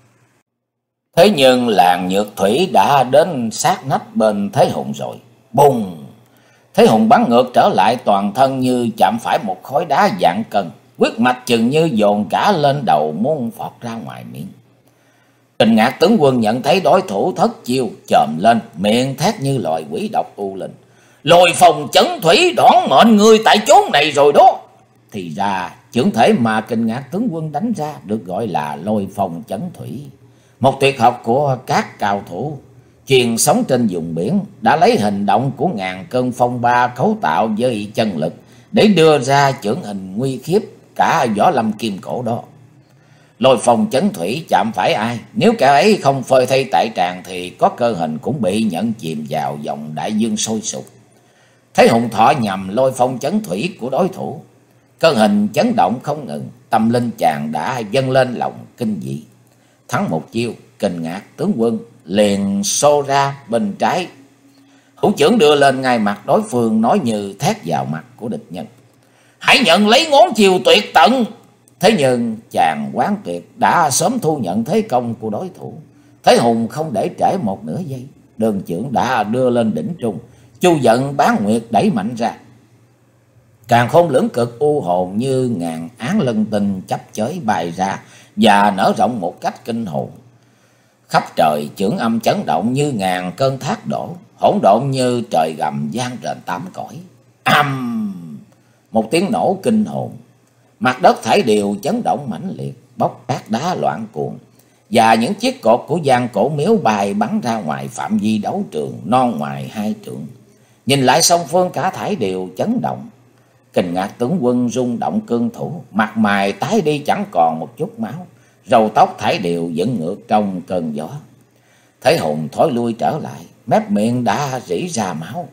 Thế nhưng làn nhược thủy đã đến sát nách bên Thế Hùng rồi. Bùng! Thế Hùng bắn ngược trở lại, toàn thân như chạm phải một khối đá vạn cân, huyết mạch chừng như dồn cả lên đầu muốn phọt ra ngoài miệng. Kình Ngạc tướng quân nhận thấy đối thủ thất chiêu, chồm lên, miệng thét như loài quỷ độc u linh: Lôi phong chấn thủy đoán mệnh người tại chốn này rồi đó. Thì ra chưởng thể mà Kình Ngạc tướng quân đánh ra được gọi là lôi phong chấn thủy, một tuyệt học của các cao thủ chuyên sống trên vùng biển, đã lấy hình động của ngàn cơn phong ba cấu tạo với chân lực để đưa ra chưởng hình nguy khiếp cả võ lâm kim cổ đó. Lôi phong chấn thủy chạm phải ai, nếu kẻ ấy không phơi thay tại tràng thì có cơ hình cũng bị nhận chìm vào dòng đại dương sôi sục. Thế Hùng thọ nhầm lôi phong chấn thủy của đối thủ, cơ hình chấn động không ngừng, tâm linh chàng đã dâng lên lòng kinh dị. Thắng một chiêu, Kình Ngạc tướng quân liền xô ra bên trái, hữu chưởng đưa lên ngay mặt đối phương, nói như thét vào mặt của địch nhân: Hãy nhận lấy ngón chiều tuyệt tận. Thế nhưng chàng quán tuyệt đã sớm thu nhận thế công của đối thủ, Thế Hùng không để trễ một nửa giây, Đường chưởng đã đưa lên đỉnh trung, chu giận bán nguyệt đẩy mạnh ra. Càn khôn lưỡng cực u hồn như ngàn áng lân tinh chấp chới bay ra và nở rộng một cách kinh hồn. Khắp trời chưởng âm chấn động như ngàn cơn thác đổ, hỗn độn như trời gầm vang rền tám cõi. Âm! Một tiếng nổ kinh hồn, mặt đất thảy đều chấn động mãnh liệt, bốc cát đá loạn cuồng, và những chiếc cột của giang cổ miếu bay bắn ra ngoài phạm vi đấu trường non ngoài hai trượng. Nhìn lại song phương cả thảy đều chấn động. Kình Ngạc tướng quân rung động cương thủ, mặt mày tái đi chẳng còn một chút máu, râu tóc thảy đều dựng ngược trong cơn gió. Thế Hùng thối lui trở lại, mép miệng đã rỉ ra máu.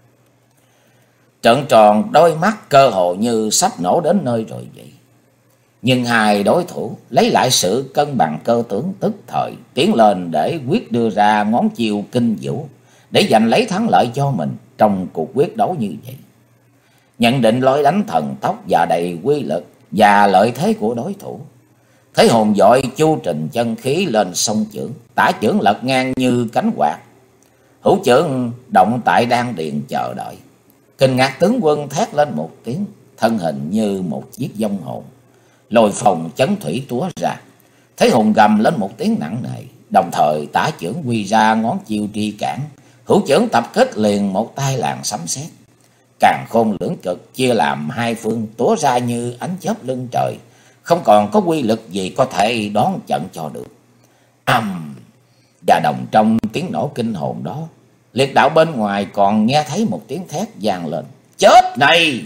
Trợn tròn đôi mắt cơ hồ như sắp nổ đến nơi rồi vậy. Nhưng hai đối thủ lấy lại sự cân bằng cơ tướng, tức thời tiến lên để quyết đưa ra ngón chiêu kinh vũ để giành lấy thắng lợi cho mình trong cuộc quyết đấu như vậy. Nhận định lối đánh thần tốc và đầy quy lực và lợi thế của đối thủ, Thế Hồn vội chu trình chân khí lên song chưởng, tả chưởng lật ngang như cánh quạt, hữu chưởng động tại đan điền chờ đợi. Kình Ngạc tướng quân thét lên một tiếng, thân hình như một chiếc vong hồn, lôi phòng chấn thủy túa ra. Thế Hùng gầm lên một tiếng nặng nề, đồng thời tả chưởng quy ra ngón chiêu tri cản, hữu chưởng tập kích liền một tai làng sấm sét. Càn khôn lưỡng cực chia làm hai phương, túa ra như ánh chớp lưng trời, không còn có quy lực gì có thể đón trận cho được. Âm! Và đồng trong tiếng nổ kinh hồn đó, liệt đạo bên ngoài còn nghe thấy một tiếng thét vang lên: chết này!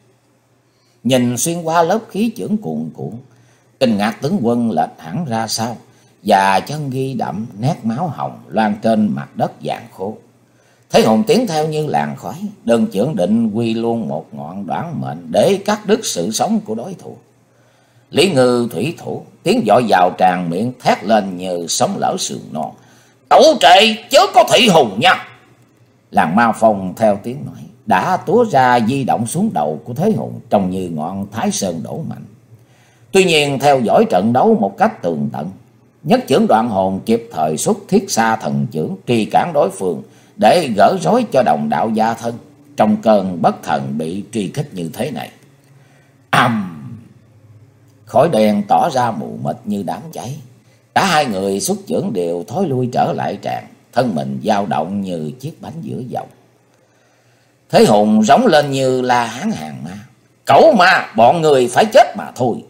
Nhìn xuyên qua lớp khí chưởng cuồn cuộn, Kình Ngạc tướng quân lệch hẳn ra sau, và chân ghi đậm nét máu hồng loan trên mặt đất vàng khô. Thế Hồn tiến theo như làn khói, đơn chưởng định quy luôn một ngọn đoản mệnh để cắt đứt sự sống của đối thủ. Lý Ngư thủy thủ tiếng dội vào tràn miệng thét lên như sóng lở sườn non: tẩu trệ chớ có thị hùng nha! Làng ma phong theo tiếng nói đã túa ra di động xuống đầu của Thế Hùng trông như ngọn Thái Sơn đổ mạnh. Tuy nhiên theo dõi trận đấu một cách tường tận, nhất chưởng Đoạn Hồn kịp thời xuất thiết xa thần chưởng trì cản đối phương để gỡ rối cho đồng đạo gia thân trong cơn bất thần bị truy kích như thế này. Ầm! Khói đen tỏ ra mù mịt như đám cháy. Cả hai người xuất chưởng đều thối lui trở lại tràn, thân mình dao động như chiếc bánh giữa dòng. Thế Hùng rống lên như la hán hàng ma: cẩu ma, bọn người phải chết mà thôi!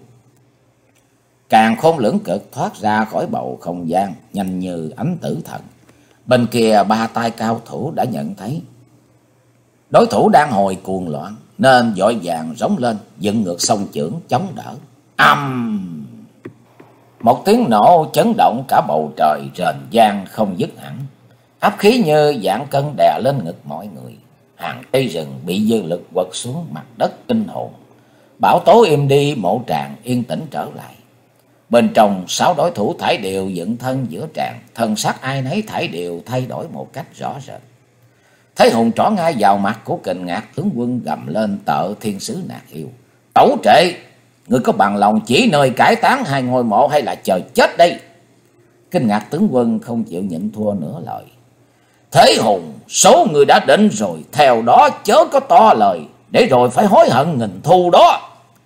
Càn khôn lưỡng cực thoát ra khỏi bầu không gian nhanh như ánh tử thần. Bên kia ba tay cao thủ đã nhận thấy đối thủ đang hồi cuồng loạn, nên vội vàng rống lên dựng ngược song chưởng chống đỡ. Âm! Một tiếng nổ chấn động cả bầu trời rền vang không dứt hẳn, áp khí như vạn cân đè lên ngực mọi người. Hàng cây rừng bị dư lực quật xuống mặt đất kinh hồn. Bão tố im đi, mộ tràng yên tĩnh trở lại. Bên trong sáu đối thủ thảy đều dựng thân giữa tràng, thân sắc ai nấy thảy đều thay đổi một cách rõ rệt. Thế Hùng trỏ ngay vào mặt của Kình Ngạc tướng quân gầm lên tợ thiên sứ nạt yêu: tẩu trệ, ngươi có bằng lòng chỉ nơi cải tán hai ngôi mộ hay là chờ chết đây? Kình Ngạc tướng quân không chịu nhịn thua nửa lời: Thế Hùng, số người đã định rồi, theo đó chớ có to lời, để rồi phải hối hận nghìn thu đó.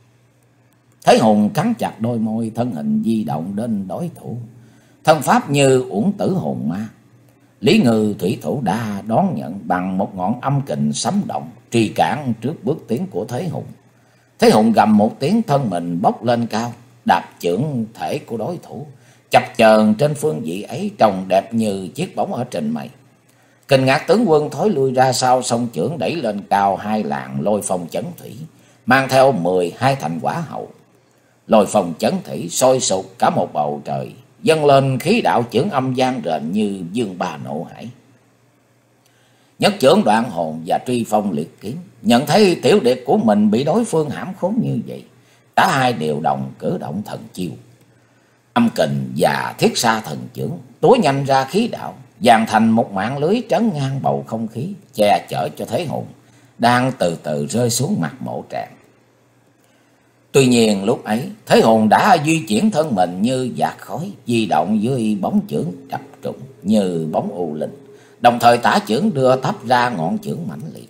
Thế Hùng cắn chặt đôi môi, thân hình di động đến đối thủ, thân pháp như uổng tử hồn ma. Lý Ngư thủy thủ đã đón nhận bằng một ngọn âm kình sấm động, trì cản trước bước tiến của Thế Hùng. Thế Hùng gầm một tiếng, thân mình bốc lên cao, đạp chưởng thể của đối thủ, chập chờn trên phương vị ấy trông đẹp như chiếc bóng ở trên mây. Kình Ngạc tướng quân thối lui ra sau, song chưởng đẩy lên cao hai làn lôi phong chấn thủy, mang theo mười hai thành quả hậu. Lôi phong chấn thủy sôi sục cả một bầu trời, dâng lên khí đạo chưởng âm vang rền như dương ba nộ hải. Nhất chưởng Đoạn Hồn và truy phong liệt kiếm nhận thấy tiểu điệt của mình bị đối phương hãm khốn như vậy, cả hai đều đồng cử động thần chiêu. Âm kình và thiết sa thần chưởng túa nhanh ra khí đạo, dàn thành một mạng lưới trấn ngang bầu không khí, che chở cho Thế Hùng đang từ từ rơi xuống mặt mộ tràng. Tuy nhiên lúc ấy, Thế Hùng đã di chuyển thân mình như dạt khói, di động dưới bóng chưởng trập trùng như bóng u linh, đồng thời tả chưởng đưa thấp ra ngọn chưởng mãnh liệt.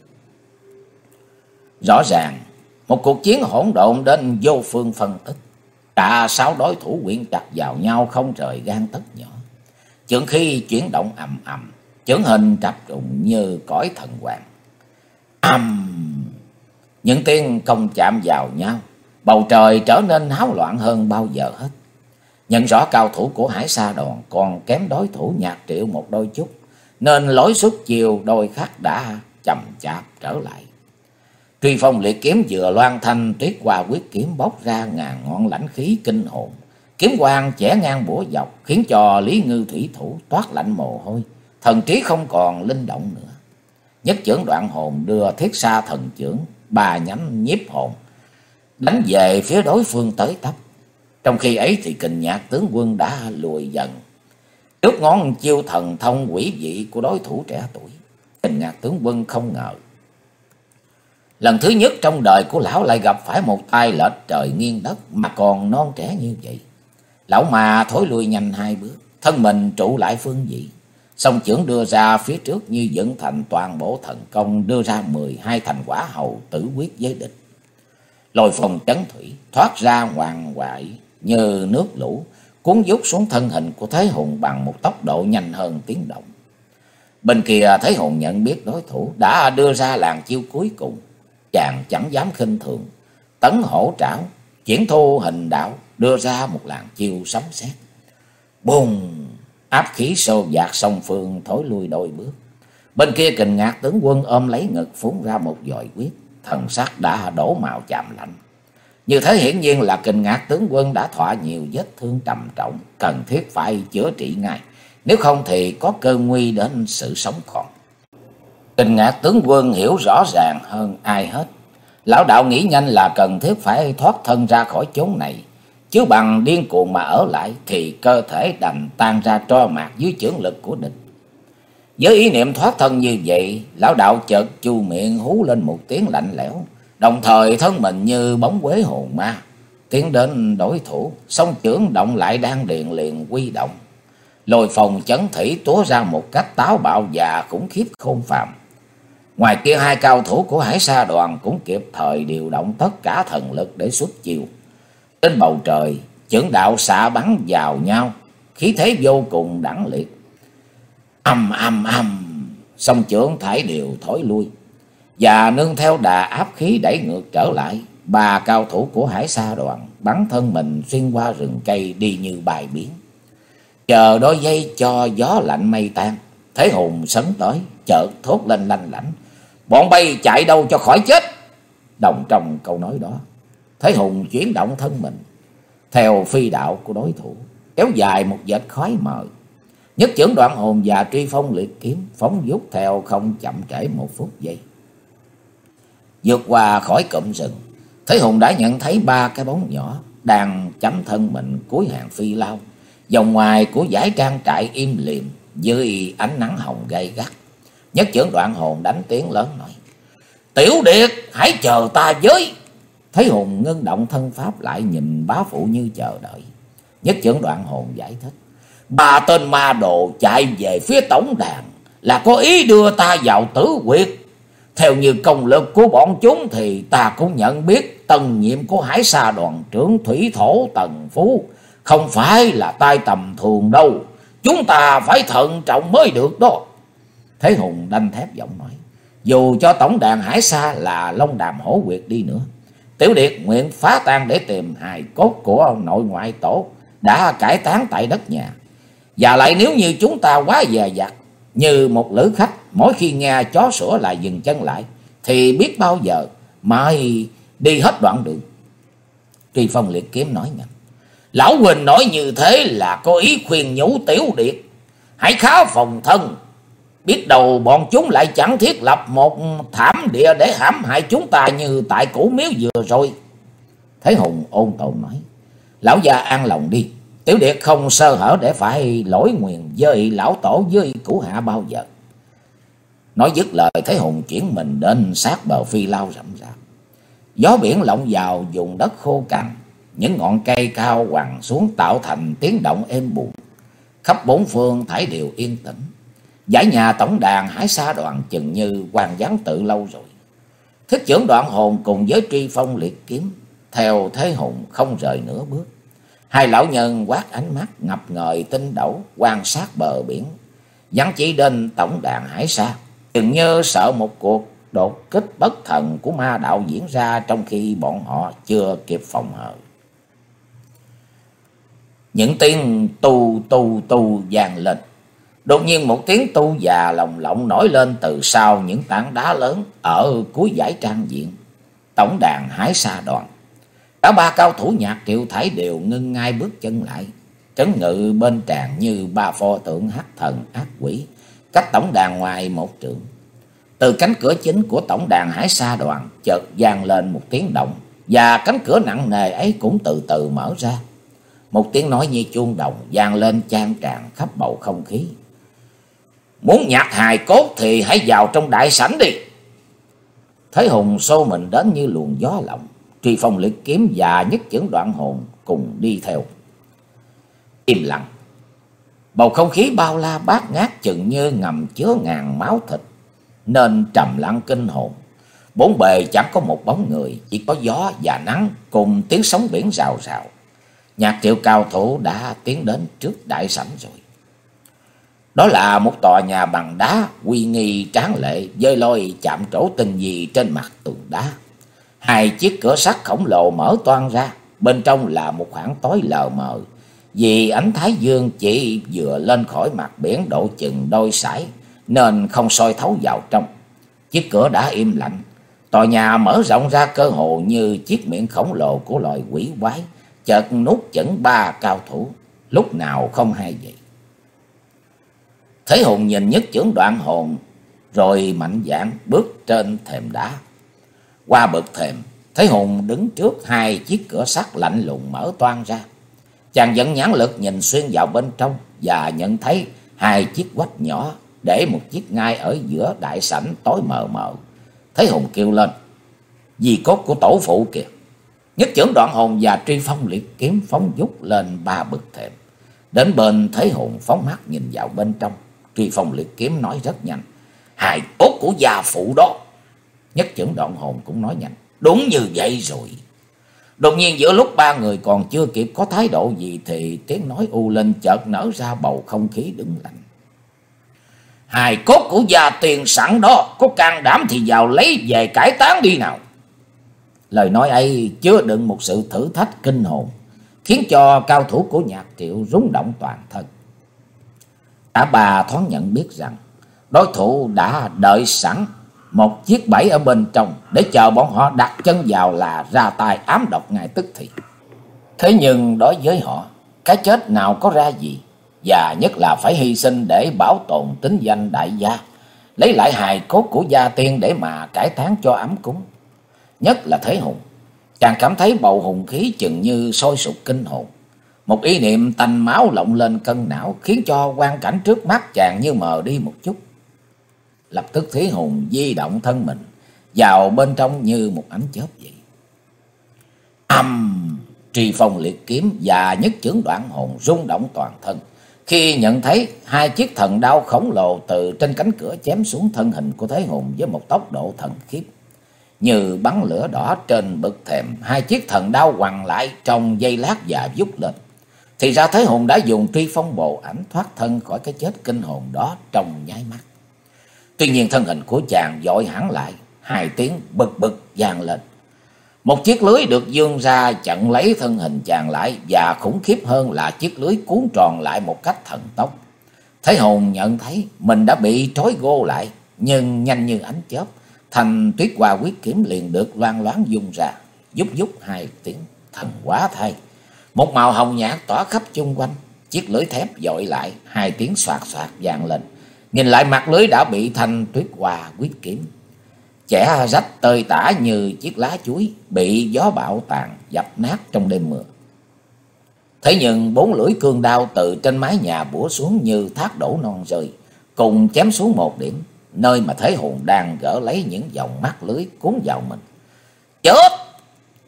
Rõ ràng, một cuộc chiến hỗn độn đến vô phương phân tích. Cả sáu đối thủ quyện chặt vào nhau không rời gan tấc nhỏ. Chưởng khí chuyển động ầm ầm, chưởng hình trập trùng như cõi thần hoàng. Ầm! Những tiếng công chạm vào nhau, bầu trời trở nên háo loạn hơn bao giờ hết. Nhận rõ cao thủ của Hải Sa Đoàn còn kém đối thủ Nhạc Triệu một đôi chút, nên lối xuất chiều đôi khắc đã chậm chạp trở lại. Truy Phong liệt kiếm vừa loan thanh, Tuyết Hoa quyết kiếm bốc ra ngàn ngọn lãnh khí kinh hồn. Kiếm quang chẻ ngang bủa dọc, khiến cho Lý Ngư thủy thủ toát lạnh mồ hôi, thần trí không còn linh động nữa. Nhất chưởng Đoạn Hồn đưa Thiết Sa thần chưởng, ba nhắm nhiếp hồn, đánh về phía đối phương tới tấp. Trong khi ấy thì Kình Nhạc tướng quân đã lùi dần trước ngón chiêu thần thông quỷ dị của đối thủ trẻ tuổi. Kình Nhạc tướng quân không ngờ lần thứ nhất trong đời của lão lại gặp phải một tay lệch trời nghiêng đất mà còn non trẻ như vậy. Lão mà thối lui nhanh hai bước, thân mình trụ lại phương vị, song chưởng đưa ra phía trước như dựng thành toàn bộ thần công, đưa ra mười hai thành quả hầu tử quyết với địch. Lôi phong chấn thủy thoát ra hoàng hoại như nước lũ, cuốn dút xuống thân hình của Thế Hùng bằng một tốc độ nhanh hơn tiếng động. Bên kia Thế Hùng nhận biết đối thủ đã đưa ra làn chiêu cuối cùng, chàng chẳng dám khinh thường, tấn hổ trảo, chuyển thu hình đạo, đưa ra một làn chiêu sấm sét. Bùng! Áp khí xô dạt song phương thối lui đôi bước. Bên kia Kình Ngạc tướng quân ôm lấy ngực phun ra một dòi huyết, thần sắc đã đổ màu chàm lạnh. Như thế hiển nhiên là Kình Ngạc tướng quân đã thọ nhiều vết thương trầm trọng, cần thiết phải chữa trị ngay, nếu không thì có cơ nguy đến sự sống còn. Kình Ngạc tướng quân hiểu rõ ràng hơn ai hết, lão đạo nghĩ nhanh là cần thiết phải thoát thân ra khỏi chốn này, chứ bằng điên cuồng mà ở lại thì cơ thể đành tan ra tro mạc dưới chưởng lực của địch. Với ý niệm thoát thân như vậy, lão đạo chợt chu miệng hú lên một tiếng lạnh lẽo, đồng thời thân mình như bóng quế hồn ma tiến đến đối thủ, song chưởng động lại đan điền liền quy động. Lôi phong chấn thủy túa ra một cách táo bạo và khủng khiếp khôn phàm. Ngoài kia hai cao thủ của Hải Sa Đoàn cũng kịp thời điều động tất cả thần lực để xuất chiêu. Trên bầu trời, chưởng đạo xạ bắn vào nhau, khí thế vô cùng đẳng liệt. Ầm ầm ầm, song chưởng thải đều thối lui, và nương theo đà áp khí đẩy ngược trở lại, ba cao thủ của Hải Sa Đoàn bắn thân mình xuyên qua rừng cây đi như bài biến. Chờ đôi giây cho gió lạnh mây tan, Thế Hùng sấn tới, chợt thốt lên lanh lảnh: "Bọn bay chạy đâu cho khỏi chết!" Đồng trong câu nói đó, Thế Hùng chuyển động thân mình theo phi đạo của đối thủ, kéo dài một vệt khói mờ. Nhất chưởng Đoạn Hồn và Truy Phong liệt kiếm phóng vút theo không chậm trễ một phút giây. Vượt qua khỏi cụm rừng, Thế Hùng đã nhận thấy ba cái bóng nhỏ đang chấm thân mình cuối hàng phi lao, vòng ngoài của dãy trang trại im lìm dưới ánh nắng hồng gay gắt. Nhất chưởng Đoạn Hồn đánh tiếng lớn nói: "Tiểu Điệt, hãy chờ ta với!" Thế Hùng ngưng động thân pháp lại, nhìn bá phụ như chờ đợi. Nhất chưởng Đoạn Hồn giải thích: "Ba tên ma đồ chạy về phía tổng đàn là có ý đưa ta vào tử huyệt. Theo như công lực của bọn chúng thì ta cũng nhận biết tân nhiệm của Hải Sa Đoàn trưởng thủy thổ Tần Phú không phải là tay tầm thường đâu. Chúng ta phải thận trọng mới được đó." Thế Hùng đanh thép giọng nói: "Dù cho tổng đàn Hải Sa là Long Đàm Hổ Quyệt đi nữa, Tiểu Điệt nguyện phá tan để tìm hài cốt của nội ngoại tổ đã cải táng tại đất nhà. Và lại nếu như chúng ta quá dè dặt như một lữ khách, mỗi khi nghe chó sủa lại dừng chân lại, thì biết bao giờ mới đi hết đoạn đường." Truy Phong liệt kiếm nói nhanh: "Lão huynh nói như thế là có ý khuyên nhủ Tiểu Điệt hãy khá phòng thân. Biết đâu bọn chúng lại chẳng thiết lập một thảm địa để hãm hại chúng ta như tại Củ Miếu vừa rồi." Thế Hùng ôn tồn nói: "Lão gia an lòng đi, Tiểu Điệt không sơ hở để phải lỗi nguyền với lão tổ với cũ hạ bao giờ." Nói dứt lời, Thế Hùng chuyển mình đến sát bờ phi lao rậm rạp, Gió biển lộng vào vùng đất khô cằn, những ngọn cây cao quằn xuống tạo thành tiếng động êm buồn. Khắp bốn phương thảy đều yên tĩnh. Dãy nhà tổng đàn Hải Sa Đoàn chừng như quan vắng từ lâu rồi. Thiết trưởng Đoạn Hồn cùng với Truy Phong Liệt Kiếm theo Thế Hùng không rời nửa bước. Hai lão nhân quát ánh mắt ngập ngời tinh đẩu quan sát bờ biển, vẫn chỉ đến tổng đàn Hải Sa, chừng như sợ một cuộc đột kích bất thần của ma đạo diễn ra trong khi bọn họ chưa kịp phòng hờ. Những tiếng tu tu tu vang lên. Đột nhiên một tiếng tu già lồng lộng nổi lên từ sau những tảng đá lớn ở cuối dãy trang diện tổng đàn Hải Sa Đoàn. Cả ba cao thủ Nhạc Triệu Thải đều ngưng ngay bước chân lại, trấn ngự bên tràn như ba pho tượng hắc thần ác quỷ, cách tổng đàn ngoài một trượng. Từ cánh cửa chính của tổng đàn Hải Sa Đoàn chợt vang lên một tiếng động, và cánh cửa nặng nề ấy cũng từ từ mở ra. Một tiếng nói như chuông đồng vang lên chan tràn khắp bầu không khí. Muốn nhặt hài cốt thì hãy vào trong đại sảnh đi. Thế Hùng xô mình đến như luồng gió lộng. Truy Phong Liệt Kiếm và Nhất Chưởng Đoạn Hồn cùng đi theo. Im lặng. Bầu không khí bao la bát ngát chừng như ngầm chứa ngàn máu thịt, nên trầm lặng kinh hồn. Bốn bề chẳng có một bóng người, chỉ có gió và nắng cùng tiếng sóng biển rào rào. Nhạc Triệu cao thủ đã tiến đến trước đại sảnh rồi. Đó là một tòa nhà bằng đá uy nghi tráng lệ, với lôi chạm trổ tinh vi trên mặt tường đá. Hai chiếc cửa sắt khổng lồ mở toang ra, bên trong là một khoảng tối lờ mờ, vì ánh thái dương chỉ vừa lên khỏi mặt biển độ chừng đôi sải, nên không soi thấu vào trong. Chiếc cửa đã im lặng, tòa nhà mở rộng ra cơ hồ như chiếc miệng khổng lồ của loài quỷ quái, chợt nuốt chửng ba cao thủ, lúc nào không hay vậy. Thế Hùng nhìn Nhất Chưởng Đoạn Hồn, rồi mạnh dạn bước trên thềm đá. Qua bậc thềm, Thế Hùng đứng trước hai chiếc cửa sắt lạnh lùng mở toang ra. Chàng dẫn nhãn lực nhìn xuyên vào bên trong và nhận thấy hai chiếc quách nhỏ để một chiếc ngay ở giữa đại sảnh tối mờ mờ. Thế Hùng kêu lên: Di cốt của tổ phụ kìa! Nhất Chưởng Đoạn Hồn và Truy Phong Liệt Kiếm phóng vút lên ba bậc thềm. Đến bên Thế Hùng phóng mắt nhìn vào bên trong. Truy Phong Liệt Kiếm nói rất nhanh: Hài cốt của gia phụ đó. Nhất Chưởng Đoạn Hồn cũng nói nhanh: Đúng như vậy rồi. Đột nhiên giữa lúc ba người còn chưa kịp có thái độ gì thì tiếng nói u linh chợt nở ra bầu không khí đứng lặng: Hài cốt của gia tiền sẵn đó, có can đảm thì vào lấy về cải táng đi nào. Lời nói ấy chứa đựng một sự thử thách kinh hồn, khiến cho cao thủ của Nhạc Triệu rung động toàn thân. Cả ba thoáng nhận biết rằng đối thủ đã đợi sẵn một chiếc bẫy ở bên trong, để chờ bọn họ đặt chân vào là ra tay ám độc ngay tức thì. Thế nhưng đối với họ, cái chết nào có ra gì, và nhất là phải hy sinh để bảo tồn tính danh đại gia, lấy lại hài cốt của gia tiên để mà cải táng cho ấm cúng. Nhất là Thế Hùng, chàng cảm thấy bầu hùng khí chừng như sôi sục kinh hồn. Một ý niệm tanh máu lộng lên cân não, khiến cho quang cảnh trước mắt chàng như mờ đi một chút. Lập tức Thế Hùng di động thân mình vào bên trong như một ánh chớp vậy. Âm! Truy Phong Liệt Kiếm và Nhất Chưởng Đoạn Hồn rung động toàn thân khi nhận thấy hai chiếc thần đao khổng lồ từ trên cánh cửa chém xuống thân hình của Thế Hùng với một tốc độ thần khiếp. Như bắn lửa đỏ trên bậc thềm, hai chiếc thần đao quằn lại trong giây lát và vút lên. Thì ra Thế Hùng đã dùng Truy Phong Bồ Ảnh thoát thân khỏi cái chết kinh hồn đó trong nháy mắt. Tuy nhiên thân hình của chàng vội hẳn lại, hai tiếng bực bực vang lên. Một chiếc lưới được vươn ra chặn lấy thân hình chàng lại, và khủng khiếp hơn là chiếc lưới cuốn tròn lại một cách thần tốc. Thế Hùng nhận thấy mình đã bị trói gô lại, nhưng nhanh như ánh chớp, thanh Tuyết Hoa Quyết Kiếm liền được loan loáng dung ra, vút vút hai tiếng, thần quá thay. Một màu hồng nhạt tỏa khắp chung quanh, chiếc lưới thép dội lại, hai tiếng xoạt xoạt vang lên. Nhìn lại mặt lưới đã bị thanh Tuyết Hoa Quyết Kiếm chẻ rách tơi tả như chiếc lá chuối bị gió bão tàn dập nát trong đêm mưa. Thế nhưng bốn lưỡi cương đao từ trên mái nhà bủa xuống như thác đổ non rơi, cùng chém xuống một điểm, nơi mà Thế Hùng đang gỡ lấy những dòng mắt lưới cuốn vào mình. Chết!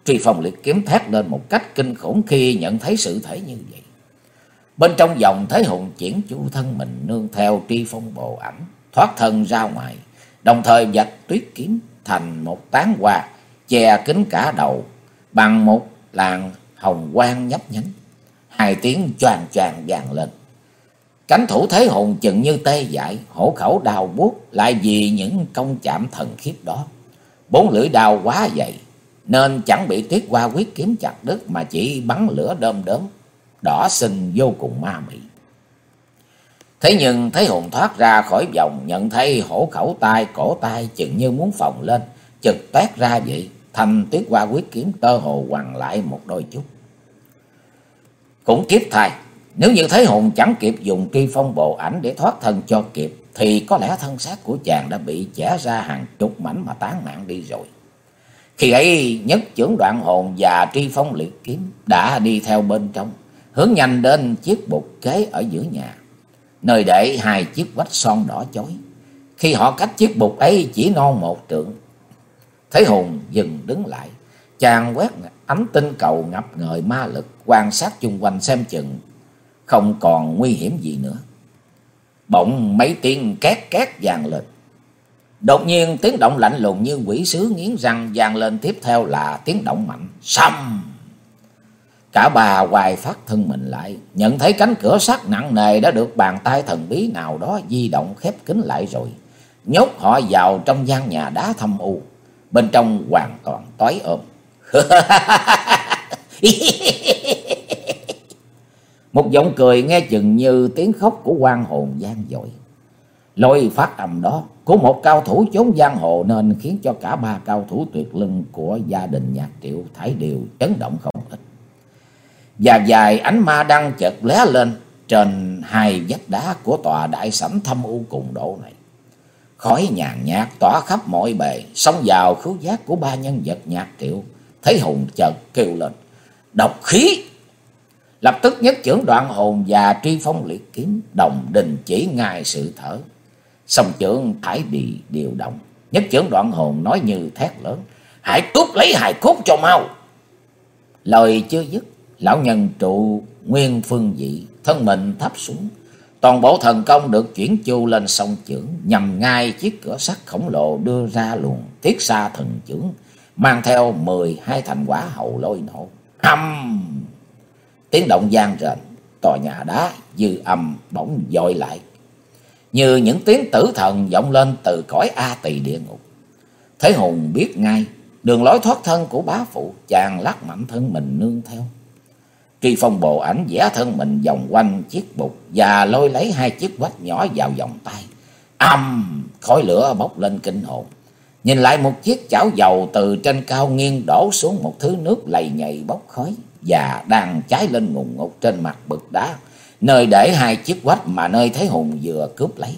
Truy Phong liệt kiếm thét lên một cách kinh khủng khi nhận thấy sự thể như vậy. Bên trong vòng Thế Hùng chuyển chu thân mình nương theo Truy Phong bộ ảnh, thoát thân ra ngoài, đồng thời vạch tuyết kiếm thành một tán hoa che kín cả đầu bằng một làn hồng quang nhấp nhánh. Hai tiếng choàng choàng vang lên. Cánh thủ Thế Hùng chừng như tê dại, hổ khẩu đau buốt lại vì những công chạm thần khiếp đó. Bốn lưỡi đao quá dày nên chẳng bị Tuyết Hoa quyết kiếm chặt đứt, mà chỉ bắn lửa đom đóm đỏ xinh vô cùng ma mị. Thế nhưng Thế Hùng thoát ra khỏi vòng, nhận thấy hổ khẩu tay cổ tay chừng như muốn phồng lên, chực toét ra vậy. Thanh Tuyết Hoa quyết kiếm tơ hồ quằn lại một đôi chút. Cũng kiếp thay, nếu như Thế Hùng chẳng kịp dùng Truy Phong bộ ảnh để thoát thân cho kịp, thì có lẽ thân xác của chàng đã bị chẻ ra hàng chục mảnh mà tán mạng đi rồi. Khi ấy Nhất Chưởng Đoạn Hồn và Truy Phong liệt kiếm đã đi theo bên trong, hướng nhanh đến chiếc bục kế ở giữa nhà, nơi để hai chiếc vách son đỏ chói. Khi họ cách chiếc bục ấy chỉ non một trượng, Thế Hùng dừng đứng lại. Chàng quét ánh tinh cầu ngập ngời ma lực, quan sát chung quanh xem chừng không còn nguy hiểm gì nữa. Bỗng mấy tiếng két két vang lên. Đột nhiên tiếng động lạnh lùng như quỷ sứ nghiến răng vang lên, tiếp theo là tiếng động mạnh xăm. Cả bà hoài phát thân mình lại, nhận thấy cánh cửa sắt nặng nề đã được bàn tay thần bí nào đó di động khép kín lại rồi, nhốt họ vào trong gian nhà đá thâm u. Bên trong hoàn toàn tối ôm. Một giọng cười nghe chừng như tiếng khóc của oan hồn vang dội. Lối phát âm đó của một cao thủ chốn giang hồ nên khiến cho cả ba cao thủ tuyệt lưng của gia đình Nhạc Triệu thảy đều chấn động không ít. Và vài ánh ma đăng chợt lóe lên trên hai vách đá của tòa đại sảnh thâm u cùng độ này. Khói nhàn nhạt tỏa khắp mọi bề, xông vào khứu giác của ba nhân vật Nhạc Triệu. Thế Hùng chợt kêu lên: độc khí! Lập tức Nhất Chưởng Đoạn Hồn và Truy Phong liệt kiếm đồng đình chỉ ngay sự thở. Song chưởng thải bị điều động. Nhất Chưởng Đoạn Hồn nói như thét lớn: hãy cướp lấy hài cốt cho mau! Lời chưa dứt, lão nhân trụ nguyên phương vị thân mình thấp xuống, toàn bộ thần công được chuyển chu lên song chưởng, nhằm ngay chiếc cửa sắt khổng lồ đưa ra luồng thiết xa thần chưởng, mang theo mười hai thành quả hầu lôi nổ. Âm! Tiếng động vang rền, tòa nhà đá dư âm bỗng dội lại, như những tiếng tử thần vọng lên từ cõi A Tỳ địa ngục. Thế Hùng biết ngay đường lối thoát thân của bá phụ, chàng lắc mạnh thân mình nương theo. Truy Phong bộ ảnh vẽ thân mình vòng quanh chiếc bục và lôi lấy hai chiếc quách nhỏ vào vòng tay. Âm! Khói lửa bốc lên kinh hồn. Nhìn lại một chiếc chảo dầu từ trên cao nghiêng đổ xuống một thứ nước lầy nhầy bốc khói và đang cháy lên ngùn ngụt trên mặt bực đá, nơi để hai chiếc quách mà nơi Thế Hùng vừa cướp lấy.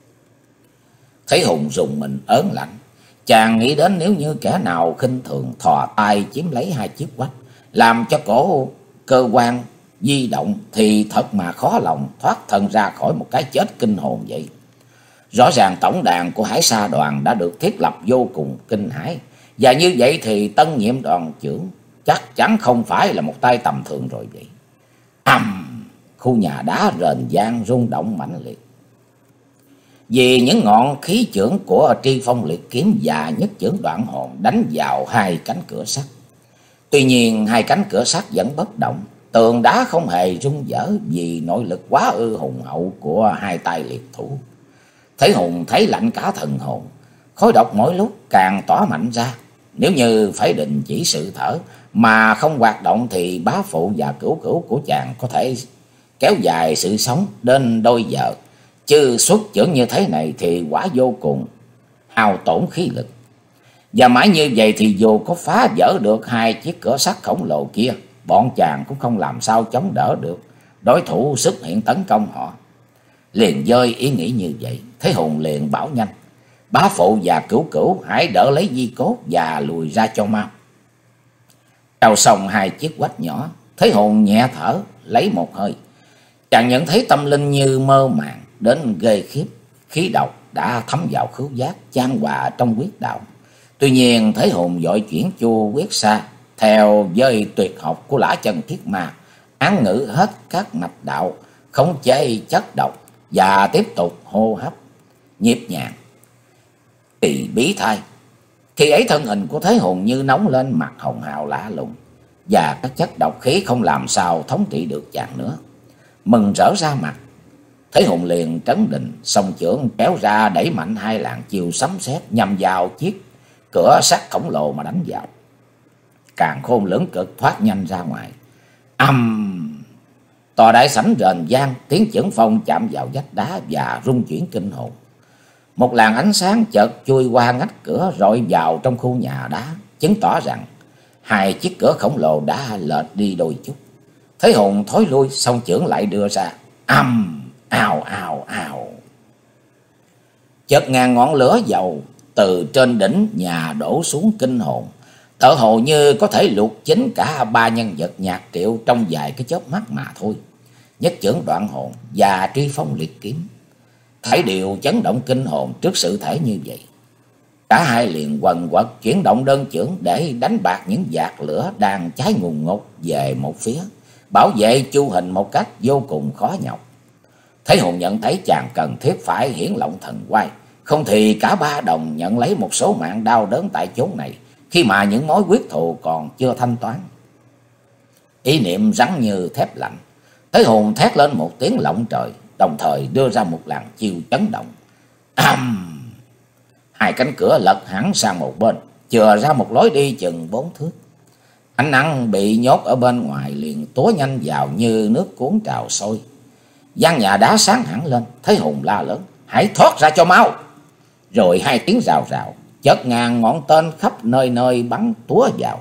Thế Hùng rùng mình ớn lạnh. Chàng nghĩ đến nếu như kẻ nào khinh thường thò tay chiếm lấy hai chiếc quách, làm cho cổ cơ quan di động, thì thật mà khó lòng thoát thân ra khỏi một cái chết kinh hồn vậy. Rõ ràng tổng đàn của Hải Sa đoàn đã được thiết lập vô cùng kinh hãi, và như vậy thì tân nhiệm đoàn trưởng chắc chắn không phải là một tay tầm thường rồi vậy. Ầm! Khu nhà đá rền vang rung động mãnh liệt, vì những ngọn khí chưởng của Truy Phong liệt kiếm và Nhất Chưởng Đoạn Hồn đánh vào hai cánh cửa sắt. Tuy nhiên hai cánh cửa sắt vẫn bất động, tường đá không hề rung rỡ vì nội lực quá ư hùng hậu của hai tay liệt thủ. Thế Hùng thấy lạnh cả thần hồn, khói độc mỗi lúc càng tỏa mạnh ra. Nếu như phải đình chỉ sự thở mà không hoạt động thì bá phụ và cửu cửu của chàng có thể kéo dài sự sống đến đôi giờ, chứ xuất chưởng như thế này thì quả vô cùng hao tổn khí lực. Và mãi như vậy thì dù có phá vỡ được hai chiếc cửa sắt khổng lồ kia, bọn chàng cũng không làm sao chống đỡ được đối thủ xuất hiện tấn công họ. Liền dơi ý nghĩ như vậy, Thế Hùng liền bảo nhanh: bá phụ và cửu cửu hãy đỡ lấy di cốt và lùi ra cho mau. Trao xong hai chiếc quách nhỏ, Thế Hùng nhẹ thở lấy một hơi. Chàng nhận thấy tâm linh như mơ màng đến ghê khiếp, khí độc đã thấm vào khứu giác, chan hòa trong huyết đạo. Tuy nhiên Thế Hùng vội chuyển chu huyết xa theo với tuyệt học của Lã Chân Thiết Ma, án ngữ hết các mạch đạo, khống chế chất độc và tiếp tục hô hấp nhịp nhàng. Kỳ bí thai, khi ấy thân hình của Thế Hùng như nóng lên, mặt hồng hào lạ lùng, và các chất độc khí không làm sao thống trị được chàng nữa. Mừng rỡ ra mặt, Thế Hùng liền trấn định, song chưởng kéo ra đẩy mạnh hai làn chiều sấm sét nhằm vào chiếc cửa sắt khổng lồ mà đánh vào. Càn khôn lưỡng cực thoát nhanh ra ngoài. Ầm! Tòa đại sảnh rền vang, tiếng chưởng phong chạm vào vách đá và rung chuyển kinh hồn. Một làn ánh sáng chợt chui qua ngách cửa rọi vào trong khu nhà đá, chứng tỏ rằng hai chiếc cửa khổng lồ đã lệch đi đôi chút. Thế Hùng thối lui, song chưởng lại đưa ra. Ầm! Ào ào ào! Chợt ngàn ngọn lửa dầu từ trên đỉnh nhà đổ xuống kinh hồn, tựa hồ như có thể luộc chín cả ba nhân vật nhạc triệu trong vài cái chớp mắt mà thôi. Nhất chưởng đoạn hồn và truy phong liệt kiếm thảy đều chấn động kinh hồn trước sự thể như vậy. Cả hai liền quần quật chuyển động đơn chưởng để đánh bạc những vạt lửa đang cháy ngùn ngụt về một phía, bảo vệ chu hình một cách vô cùng khó nhọc. Thế Hùng nhận thấy chàng cần thiết phải hiển lộng thần quay, không thì cả ba đồng nhận lấy một số mạng đau đớn tại chốn này, khi mà những mối quyết thù còn chưa thanh toán. Ý niệm rắn như thép lạnh, Thế Hùng thét lên một tiếng lộng trời, đồng thời đưa ra một làn chiêu chấn động. Ầm! Hai cánh cửa lật hẳn sang một bên, chừa ra một lối đi chừng bốn thước. Ánh nắng bị nhốt ở bên ngoài liền túa nhanh vào như nước cuốn trào sôi. Gian nhà đá sáng hẳn lên, Thế Hùng la lớn: hãy thoát ra cho mau! Rồi hai tiếng rào rào, chợt ngàn ngọn tên khắp nơi nơi bắn túa vào.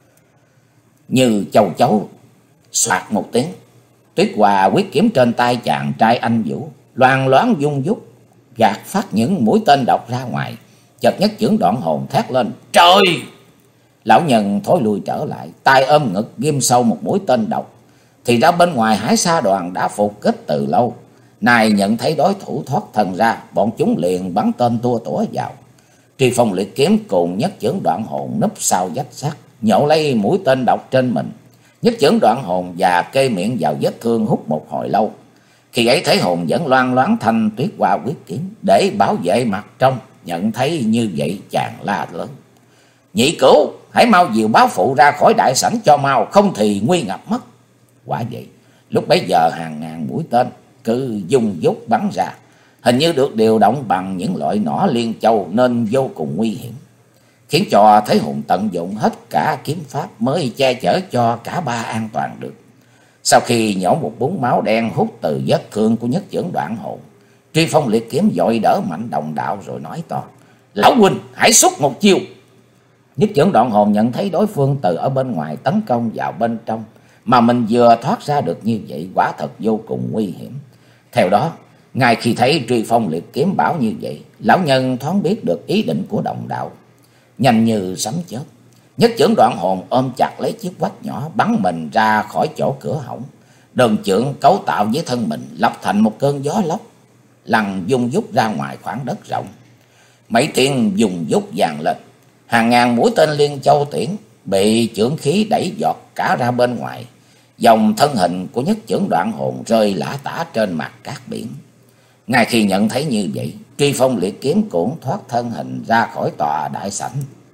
Như châu chấu, soạt một tiếng, tuyết hòa quyết kiếm trên tay chàng trai anh vũ loang loáng dung dút, gạt phát những mũi tên độc ra ngoài. Chợt nhất chưởng đoạn hồn thét lên: trời! Lão nhân thối lui trở lại, tay ôm ngực ghim sâu một mũi tên độc. Thì ra bên ngoài Hải Sa Đoàn đã phục kích từ lâu, nay nhận thấy đối thủ thoát thân ra, bọn chúng liền bắn tên tua tủa vào. Truy phong liệt kiếm cùng nhất chưởng đoạn hồn núp sau vách sắt, nhổ lấy mũi tên độc trên mình. Nhất chưởng đoạn hồn và kê miệng vào vết thương hút một hồi lâu. Khi ấy Thế Hùng vẫn loan loáng thanh tuyết qua quyết kiếm để bảo vệ mặt trong. Nhận thấy như vậy chàng la lớn: nhị cửu, hãy mau dìu báo phụ ra khỏi đại sảnh cho mau, không thì nguy ngập mất. Quả vậy, lúc bấy giờ hàng ngàn mũi tên cứ dung dút bắn ra, hình như được điều động bằng những loại nỏ liên châu nên vô cùng nguy hiểm, khiến cho Thế Hùng tận dụng hết cả kiếm pháp mới che chở cho cả ba an toàn được. Sau khi nhổ một búng máu đen hút từ vết thương của nhất chưởng đoạn hồn, Truy phong liệt kiếm vội đỡ mạnh đồng đạo rồi nói to: lão huynh hãy xuất một chiêu. Nhất chưởng đoạn hồn nhận thấy đối phương từ ở bên ngoài tấn công vào bên trong, mà mình vừa thoát ra được như vậy, quả thật vô cùng nguy hiểm. Theo đó, ngay khi thấy Truy phong liệt kiếm bảo như vậy, lão nhân thoáng biết được ý định của đồng đạo. Nhanh như sấm chớp, nhất chưởng đoạn hồn ôm chặt lấy chiếc vách nhỏ, bắn mình ra khỏi chỗ cửa hổng. Đơn chưởng cấu tạo với thân mình lập thành một cơn gió lốc, lăn dung dút ra ngoài khoảng đất rộng. Mấy tiếng dùng dút vang lên, hàng ngàn mũi tên liên châu tiễn bị chưởng khí đẩy giọt cả ra bên ngoài. Dòng thân hình của nhất chưởng đoạn hồn rơi lả tả trên mặt cát biển. Ngay khi nhận thấy như vậy, Truy phong liệt kiếm cũng thoát thân hình ra khỏi tòa đại sảnh.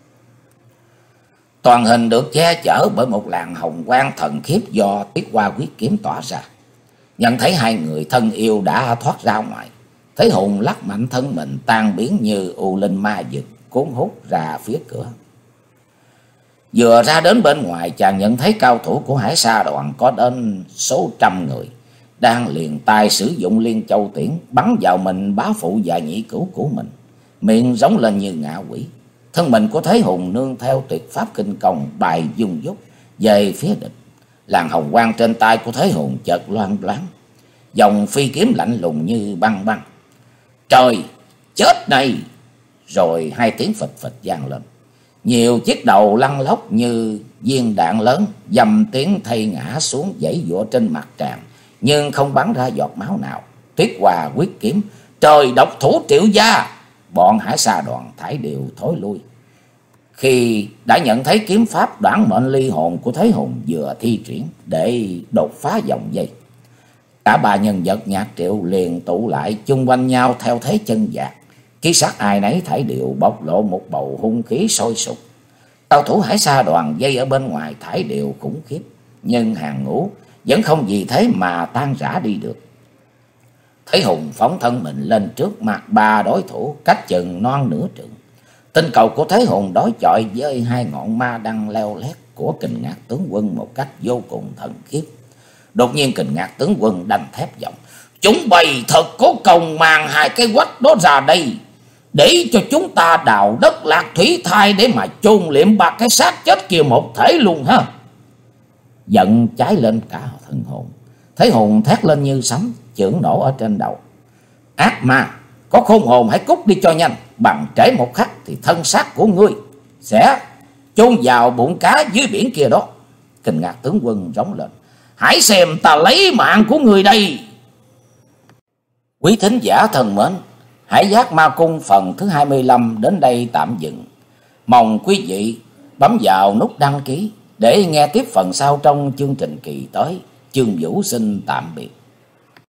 Toàn hình được che chở bởi một làn hồng quang thần khiếp do tuyết hoa quyết kiếm tỏa ra. Nhận thấy hai người thân yêu đã thoát ra ngoài, Thế Hùng lắc mạnh thân mình tan biến như u linh ma dực, cuốn hút ra phía cửa. Vừa ra đến bên ngoài, chàng nhận thấy cao thủ của Hải Sa Đoàn có đến số trăm người, đang liền tay sử dụng liên châu tiễn bắn vào mình bá phụ và nhị cửu của mình, miệng giống lên như ngạ quỷ. Thân mình của Thế Hùng nương theo tuyệt pháp kinh công bài dung dút về phía địch. Làn hồng quang trên tay của Thế Hùng chợt loang loáng, dòng phi kiếm lạnh lùng như băng băng. Trời, chết này! Rồi hai tiếng phịch phịch vang lên, nhiều chiếc đầu lăn lóc như viên đạn lớn dầm tiếng thay ngã xuống dãy dụa trên mặt tràng, nhưng không bắn ra giọt máu nào. Tuyết hòa quyết kiếm, trời, độc thủ Triệu gia! Bọn Hải Sa Đoàn thải đều thối lui. khi đã nhận thấy kiếm pháp đoản mệnh ly hồn của Thế Hùng vừa thi triển để đột phá vòng dây. Cả ba nhân vật Nhạc Triệu liền tụ lại chung quanh nhau theo thế chân vạc. Ký sát ai nấy thảy đều bộc lộ một bầu hung khí sôi sục. Cao thủ Hải Sa đoàn dây ở bên ngoài thảy đều khủng khiếp, nhưng hàng ngũ vẫn không vì thế mà tan rã đi được. Thế Hùng phóng thân mình lên trước mặt ba đối thủ cách chừng non nửa trượng. Tinh cầu của Thế Hùng đối chọi với hai ngọn ma đăng leo lét của Kình Ngạc tướng quân một cách vô cùng thần khiếp. Đột nhiên Kình Ngạc tướng quân đanh thép giọng: "Chúng bày thật cố công mang hai cái quách đó ra đây, để cho chúng ta đào đất lạc thủy thai để mà chôn liệm ba cái xác chết kia một thể luôn ha." Giận cháy lên cả thần hồn, Thế Hùng thét lên như sấm, chưởng nổ ở trên đầu: "Ác ma, có khôn hồn hãy cút đi cho nhanh, bằng trễ một khắc thì thân xác của ngươi sẽ chôn vào bụng cá dưới biển kia đó." Kình Ngạc tướng quân rống lên: "Hãy xem ta lấy mạng của người đây." Quý thính giả thân mến, Hải Giác Ma Cung phần thứ hai mươi lăm đến đây tạm dừng. Mong quý vị bấm vào nút đăng ký để nghe tiếp phần sau trong chương trình kỳ tới. Chương Vũ xin tạm biệt.